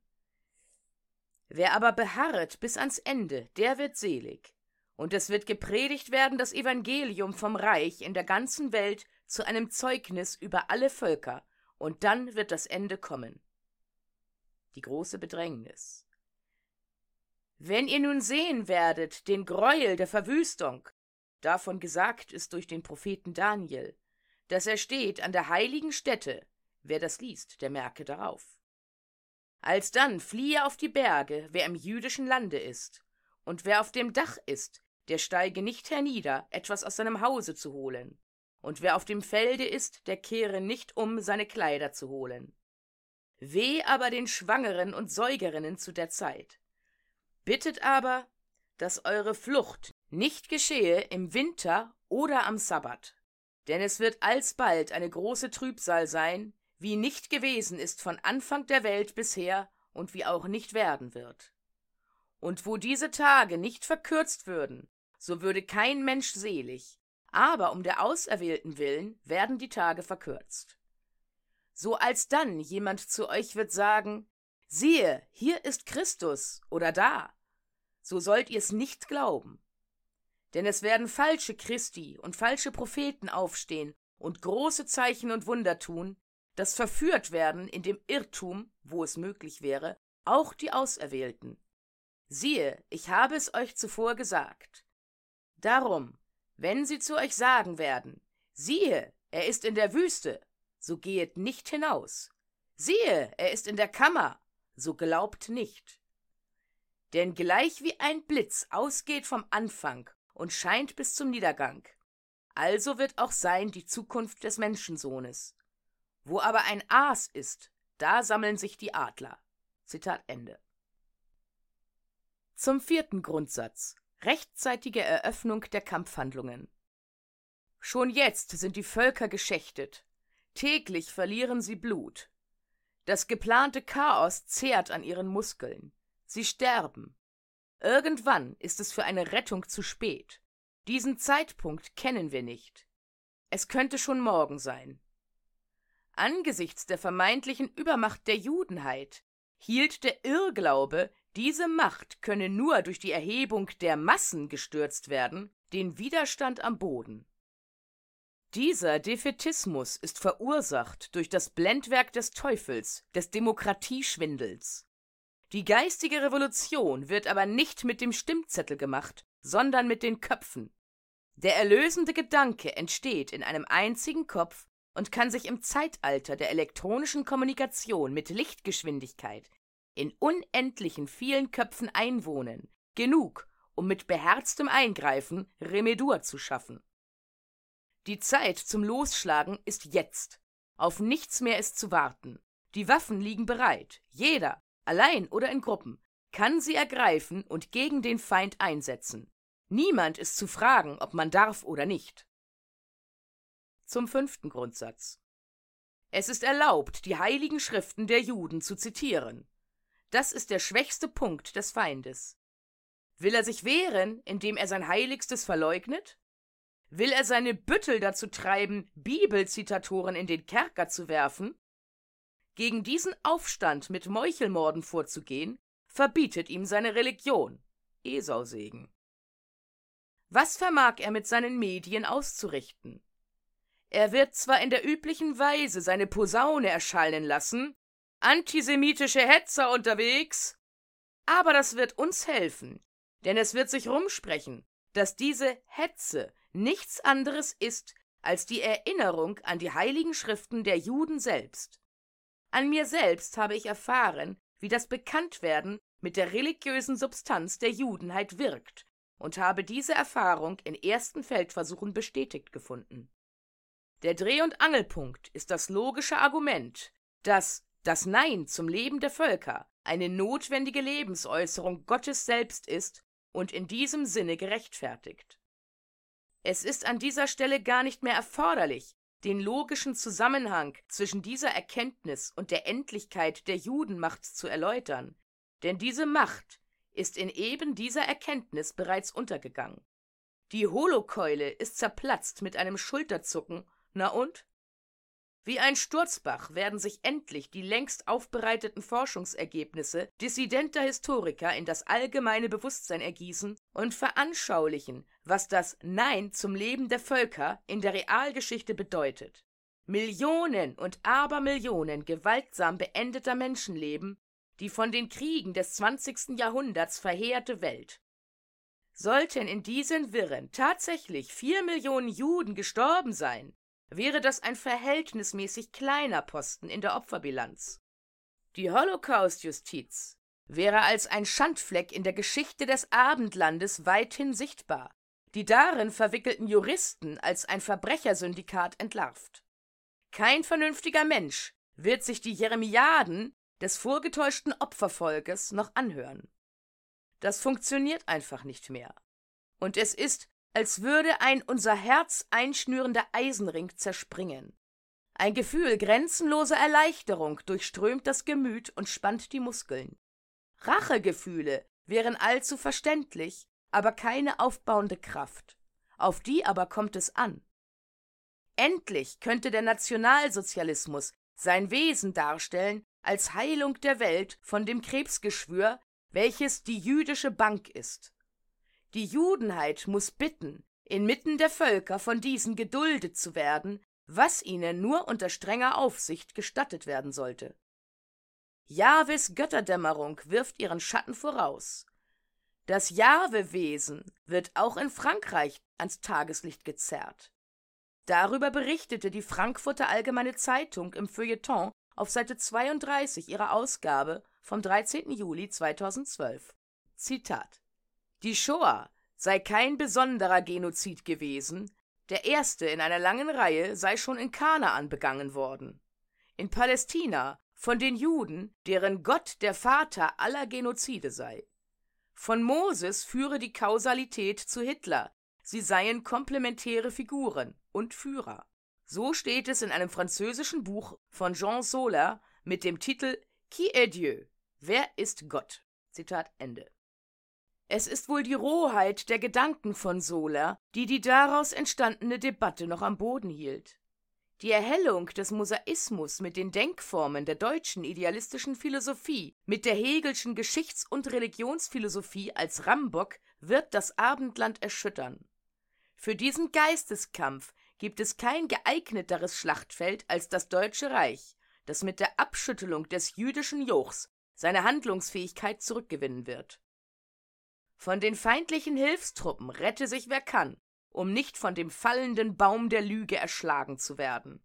Wer aber beharret bis ans Ende, der wird selig. Und es wird gepredigt werden das Evangelium vom Reich in der ganzen Welt zu einem Zeugnis über alle Völker, und dann wird das Ende kommen. Die große Bedrängnis. Wenn ihr nun sehen werdet den Greuel der Verwüstung, davon gesagt ist durch den Propheten Daniel, dass er steht an der heiligen Stätte, Wer das liest, der merke darauf. Alsdann fliehe auf die Berge, wer im jüdischen Lande ist, und wer auf dem Dach ist, der steige nicht hernieder, etwas aus seinem Hause zu holen, und wer auf dem Felde ist, der kehre nicht um, seine Kleider zu holen. Weh aber den Schwangeren und Säugerinnen zu der Zeit. Bittet aber, dass eure Flucht nicht geschehe im Winter oder am Sabbat. Denn es wird alsbald eine große Trübsal sein, wie nicht gewesen ist von Anfang der Welt bisher und wie auch nicht werden wird. Und wo diese Tage nicht verkürzt würden, so würde kein Mensch selig, aber um der Auserwählten willen werden die Tage verkürzt. So alsdann jemand zu euch wird sagen, siehe, hier ist Christus oder da, so sollt ihr's nicht glauben. Denn es werden falsche Christi und falsche Propheten aufstehen und große Zeichen und Wunder tun, dass verführt werden in dem Irrtum, wo es möglich wäre, auch die Auserwählten. Siehe, ich habe es euch zuvor gesagt. Darum, wenn sie zu euch sagen werden, siehe, er ist in der Wüste, so gehet nicht hinaus. Siehe, er ist in der Kammer, so glaubt nicht. Denn gleich wie ein Blitz ausgeht vom Anfang und scheint bis zum Niedergang, also wird auch sein die Zukunft des Menschensohnes. Wo aber ein Aas ist, da sammeln sich die Adler. Zitat Ende. Zum 4. Grundsatz: rechtzeitige Eröffnung der Kampfhandlungen. Schon jetzt sind die Völker geschächtet. Täglich verlieren sie Blut. Das geplante Chaos zehrt an ihren Muskeln. Sie sterben. Irgendwann ist es für eine Rettung zu spät. Diesen Zeitpunkt kennen wir nicht. Es könnte schon morgen sein. Angesichts der vermeintlichen Übermacht der Judenheit hielt der Irrglaube, diese Macht könne nur durch die Erhebung der Massen gestürzt werden, den Widerstand am Boden. Dieser Defätismus ist verursacht durch das Blendwerk des Teufels, des Demokratieschwindels. Die geistige Revolution wird aber nicht mit dem Stimmzettel gemacht, sondern mit den Köpfen. Der erlösende Gedanke entsteht in einem einzigen Kopf und kann sich im Zeitalter der elektronischen Kommunikation mit Lichtgeschwindigkeit in unendlichen vielen Köpfen einwohnen, genug, um mit beherztem Eingreifen Remedur zu schaffen. Die Zeit zum Losschlagen ist jetzt. Auf nichts mehr ist zu warten. Die Waffen liegen bereit. Jeder, allein oder in Gruppen, kann sie ergreifen und gegen den Feind einsetzen. Niemand ist zu fragen, ob man darf oder nicht. Zum 5. Grundsatz. Es ist erlaubt, die heiligen Schriften der Juden zu zitieren. Das ist der schwächste Punkt des Feindes. Will er sich wehren, indem er sein Heiligstes verleugnet? Will er seine Büttel dazu treiben, Bibelzitatoren in den Kerker zu werfen? Gegen diesen Aufstand mit Meuchelmorden vorzugehen, verbietet ihm seine Religion. Esausegen. Was vermag er mit seinen Medien auszurichten? Er wird zwar in der üblichen Weise seine Posaune erschallen lassen, antisemitische Hetzer unterwegs, aber das wird uns helfen, denn es wird sich rumsprechen, dass diese Hetze nichts anderes ist als die Erinnerung an die heiligen Schriften der Juden selbst. An mir selbst habe ich erfahren, wie das Bekanntwerden mit der religiösen Substanz der Judenheit wirkt und habe diese Erfahrung in ersten Feldversuchen bestätigt gefunden. Der Dreh- und Angelpunkt ist das logische Argument, dass das Nein zum Leben der Völker eine notwendige Lebensäußerung Gottes selbst ist und in diesem Sinne gerechtfertigt. Es ist an dieser Stelle gar nicht mehr erforderlich, den logischen Zusammenhang zwischen dieser Erkenntnis und der Endlichkeit der Judenmacht zu erläutern, denn diese Macht ist in eben dieser Erkenntnis bereits untergegangen. Die Holokeule ist zerplatzt mit einem Schulterzucken, na und? Wie ein Sturzbach werden sich endlich die längst aufbereiteten Forschungsergebnisse dissidenter Historiker in das allgemeine Bewusstsein ergießen und veranschaulichen, was das Nein zum Leben der Völker in der Realgeschichte bedeutet. Millionen und Abermillionen gewaltsam beendeter Menschenleben, die von den Kriegen des 20. Jahrhunderts verheerte Welt. Sollten in diesen Wirren tatsächlich 4 Millionen Juden gestorben sein, wäre das ein verhältnismäßig kleiner Posten in der Opferbilanz. Die Holocaust-Justiz wäre als ein Schandfleck in der Geschichte des Abendlandes weithin sichtbar, die darin verwickelten Juristen als ein Verbrechersyndikat entlarvt. Kein vernünftiger Mensch wird sich die Jeremiaden des vorgetäuschten Opfervolkes noch anhören. Das funktioniert einfach nicht mehr. Und es ist, als würde ein unser Herz einschnürender Eisenring zerspringen. Ein Gefühl grenzenloser Erleichterung durchströmt das Gemüt und spannt die Muskeln. Rachegefühle wären allzu verständlich, aber keine aufbauende Kraft. Auf die aber kommt es an. Endlich könnte der Nationalsozialismus sein Wesen darstellen als Heilung der Welt von dem Krebsgeschwür, welches die jüdische Bank ist. Die Judenheit muss bitten, inmitten der Völker von diesen geduldet zu werden, was ihnen nur unter strenger Aufsicht gestattet werden sollte. Jahwes Götterdämmerung wirft ihren Schatten voraus. Das Jahwe-Wesen wird auch in Frankreich ans Tageslicht gezerrt. Darüber berichtete die Frankfurter Allgemeine Zeitung im Feuilleton auf Seite 32 ihrer Ausgabe vom 13. Juli 2012. Zitat: Die Shoah sei kein besonderer Genozid gewesen, der erste in einer langen Reihe sei schon in Kanaan begangen worden. In Palästina von den Juden, deren Gott der Vater aller Genozide sei. Von Moses führe die Kausalität zu Hitler, sie seien komplementäre Figuren und Führer. So steht es in einem französischen Buch von Jean Sola mit dem Titel Qui est Dieu? Wer ist Gott? Zitat Ende. Es ist wohl die Rohheit der Gedanken von Sola, die die daraus entstandene Debatte noch am Boden hielt. Die Erhellung des Mosaismus mit den Denkformen der deutschen idealistischen Philosophie, mit der Hegelschen Geschichts- und Religionsphilosophie als Rambock wird das Abendland erschüttern. Für diesen Geisteskampf gibt es kein geeigneteres Schlachtfeld als das Deutsche Reich, das mit der Abschüttelung des jüdischen Jochs seine Handlungsfähigkeit zurückgewinnen wird. Von den feindlichen Hilfstruppen rette sich wer kann, um nicht von dem fallenden Baum der Lüge erschlagen zu werden.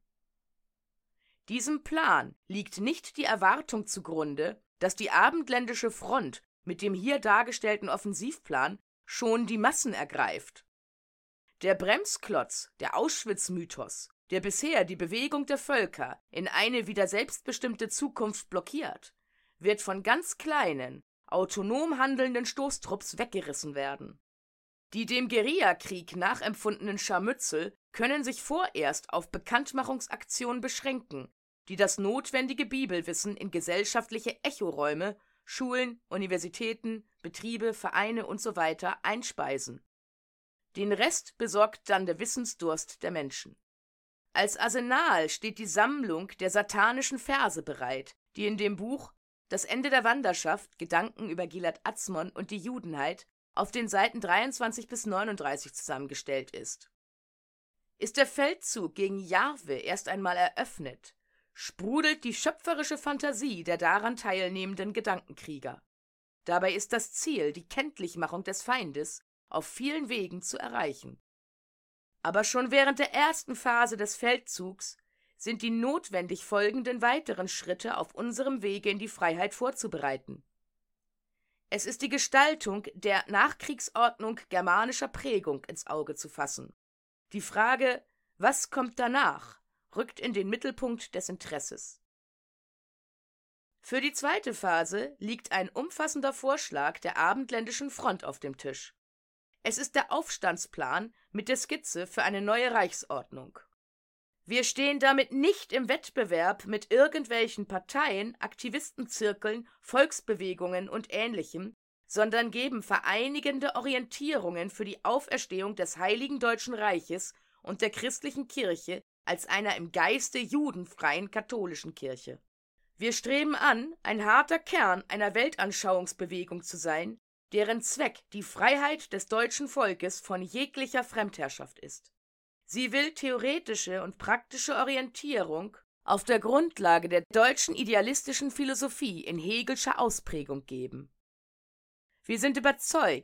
Diesem Plan liegt nicht die Erwartung zugrunde, dass die abendländische Front mit dem hier dargestellten Offensivplan schon die Massen ergreift. Der Bremsklotz, der Auschwitz-Mythos, der bisher die Bewegung der Völker in eine wieder selbstbestimmte Zukunft blockiert, wird von ganz kleinen, autonom handelnden Stoßtrupps weggerissen werden. Die dem Guerillakrieg nachempfundenen Scharmützel können sich vorerst auf Bekanntmachungsaktionen beschränken, die das notwendige Bibelwissen in gesellschaftliche Echoräume, Schulen, Universitäten, Betriebe, Vereine usw. einspeisen. Den Rest besorgt dann der Wissensdurst der Menschen. Als Arsenal steht die Sammlung der satanischen Verse bereit, die in dem Buch Das Ende der Wanderschaft, Gedanken über Gilad Atzmon und die Judenheit auf den Seiten 23 bis 39 zusammengestellt ist. Ist der Feldzug gegen Jahwe erst einmal eröffnet, sprudelt die schöpferische Fantasie der daran teilnehmenden Gedankenkrieger. Dabei ist das Ziel, die Kenntlichmachung des Feindes, auf vielen Wegen zu erreichen. Aber schon während der ersten Phase des Feldzugs sind die notwendig folgenden weiteren Schritte auf unserem Wege in die Freiheit vorzubereiten. Es ist die Gestaltung der Nachkriegsordnung germanischer Prägung ins Auge zu fassen. Die Frage, was kommt danach, rückt in den Mittelpunkt des Interesses. Für die zweite Phase liegt ein umfassender Vorschlag der abendländischen Front auf dem Tisch. Es ist der Aufstandsplan mit der Skizze für eine neue Reichsordnung. Wir stehen damit nicht im Wettbewerb mit irgendwelchen Parteien, Aktivistenzirkeln, Volksbewegungen und Ähnlichem, sondern geben vereinigende Orientierungen für die Auferstehung des Heiligen Deutschen Reiches und der christlichen Kirche als einer im Geiste judenfreien katholischen Kirche. Wir streben an, ein harter Kern einer Weltanschauungsbewegung zu sein, deren Zweck die Freiheit des deutschen Volkes von jeglicher Fremdherrschaft ist. Sie will theoretische und praktische Orientierung auf der Grundlage der deutschen idealistischen Philosophie in Hegelscher Ausprägung geben. Wir sind überzeugt,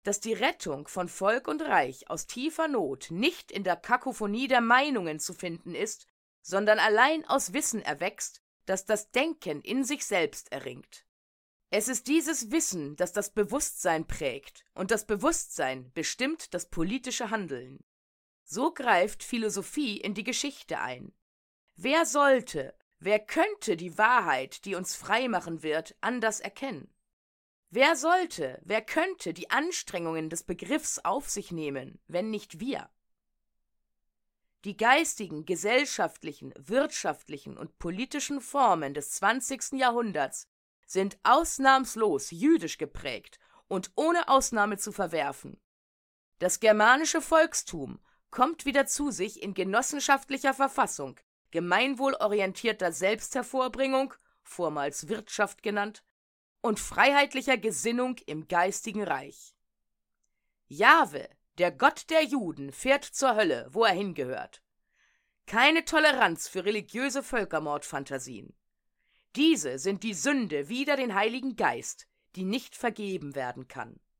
dass die Rettung von Volk und Reich aus tiefer Not nicht in der Kakophonie der Meinungen zu finden ist, sondern allein aus Wissen erwächst, das das Denken in sich selbst erringt. Es ist dieses Wissen, das das Bewusstsein prägt, und das Bewusstsein bestimmt das politische Handeln. So greift Philosophie in die Geschichte ein. Wer sollte, wer könnte die Wahrheit, die uns frei machen wird, anders erkennen? Wer sollte, wer könnte die Anstrengungen des Begriffs auf sich nehmen, wenn nicht wir? Die geistigen, gesellschaftlichen, wirtschaftlichen und politischen Formen des 20. Jahrhunderts sind ausnahmslos jüdisch geprägt und ohne Ausnahme zu verwerfen. Das germanische Volkstum kommt wieder zu sich in genossenschaftlicher Verfassung, gemeinwohlorientierter Selbsthervorbringung, vormals Wirtschaft genannt, und freiheitlicher Gesinnung im geistigen Reich. Jahwe, der Gott der Juden, fährt zur Hölle, wo er hingehört. Keine Toleranz für religiöse Völkermordfantasien. Diese sind die Sünde wider den Heiligen Geist, die nicht vergeben werden kann.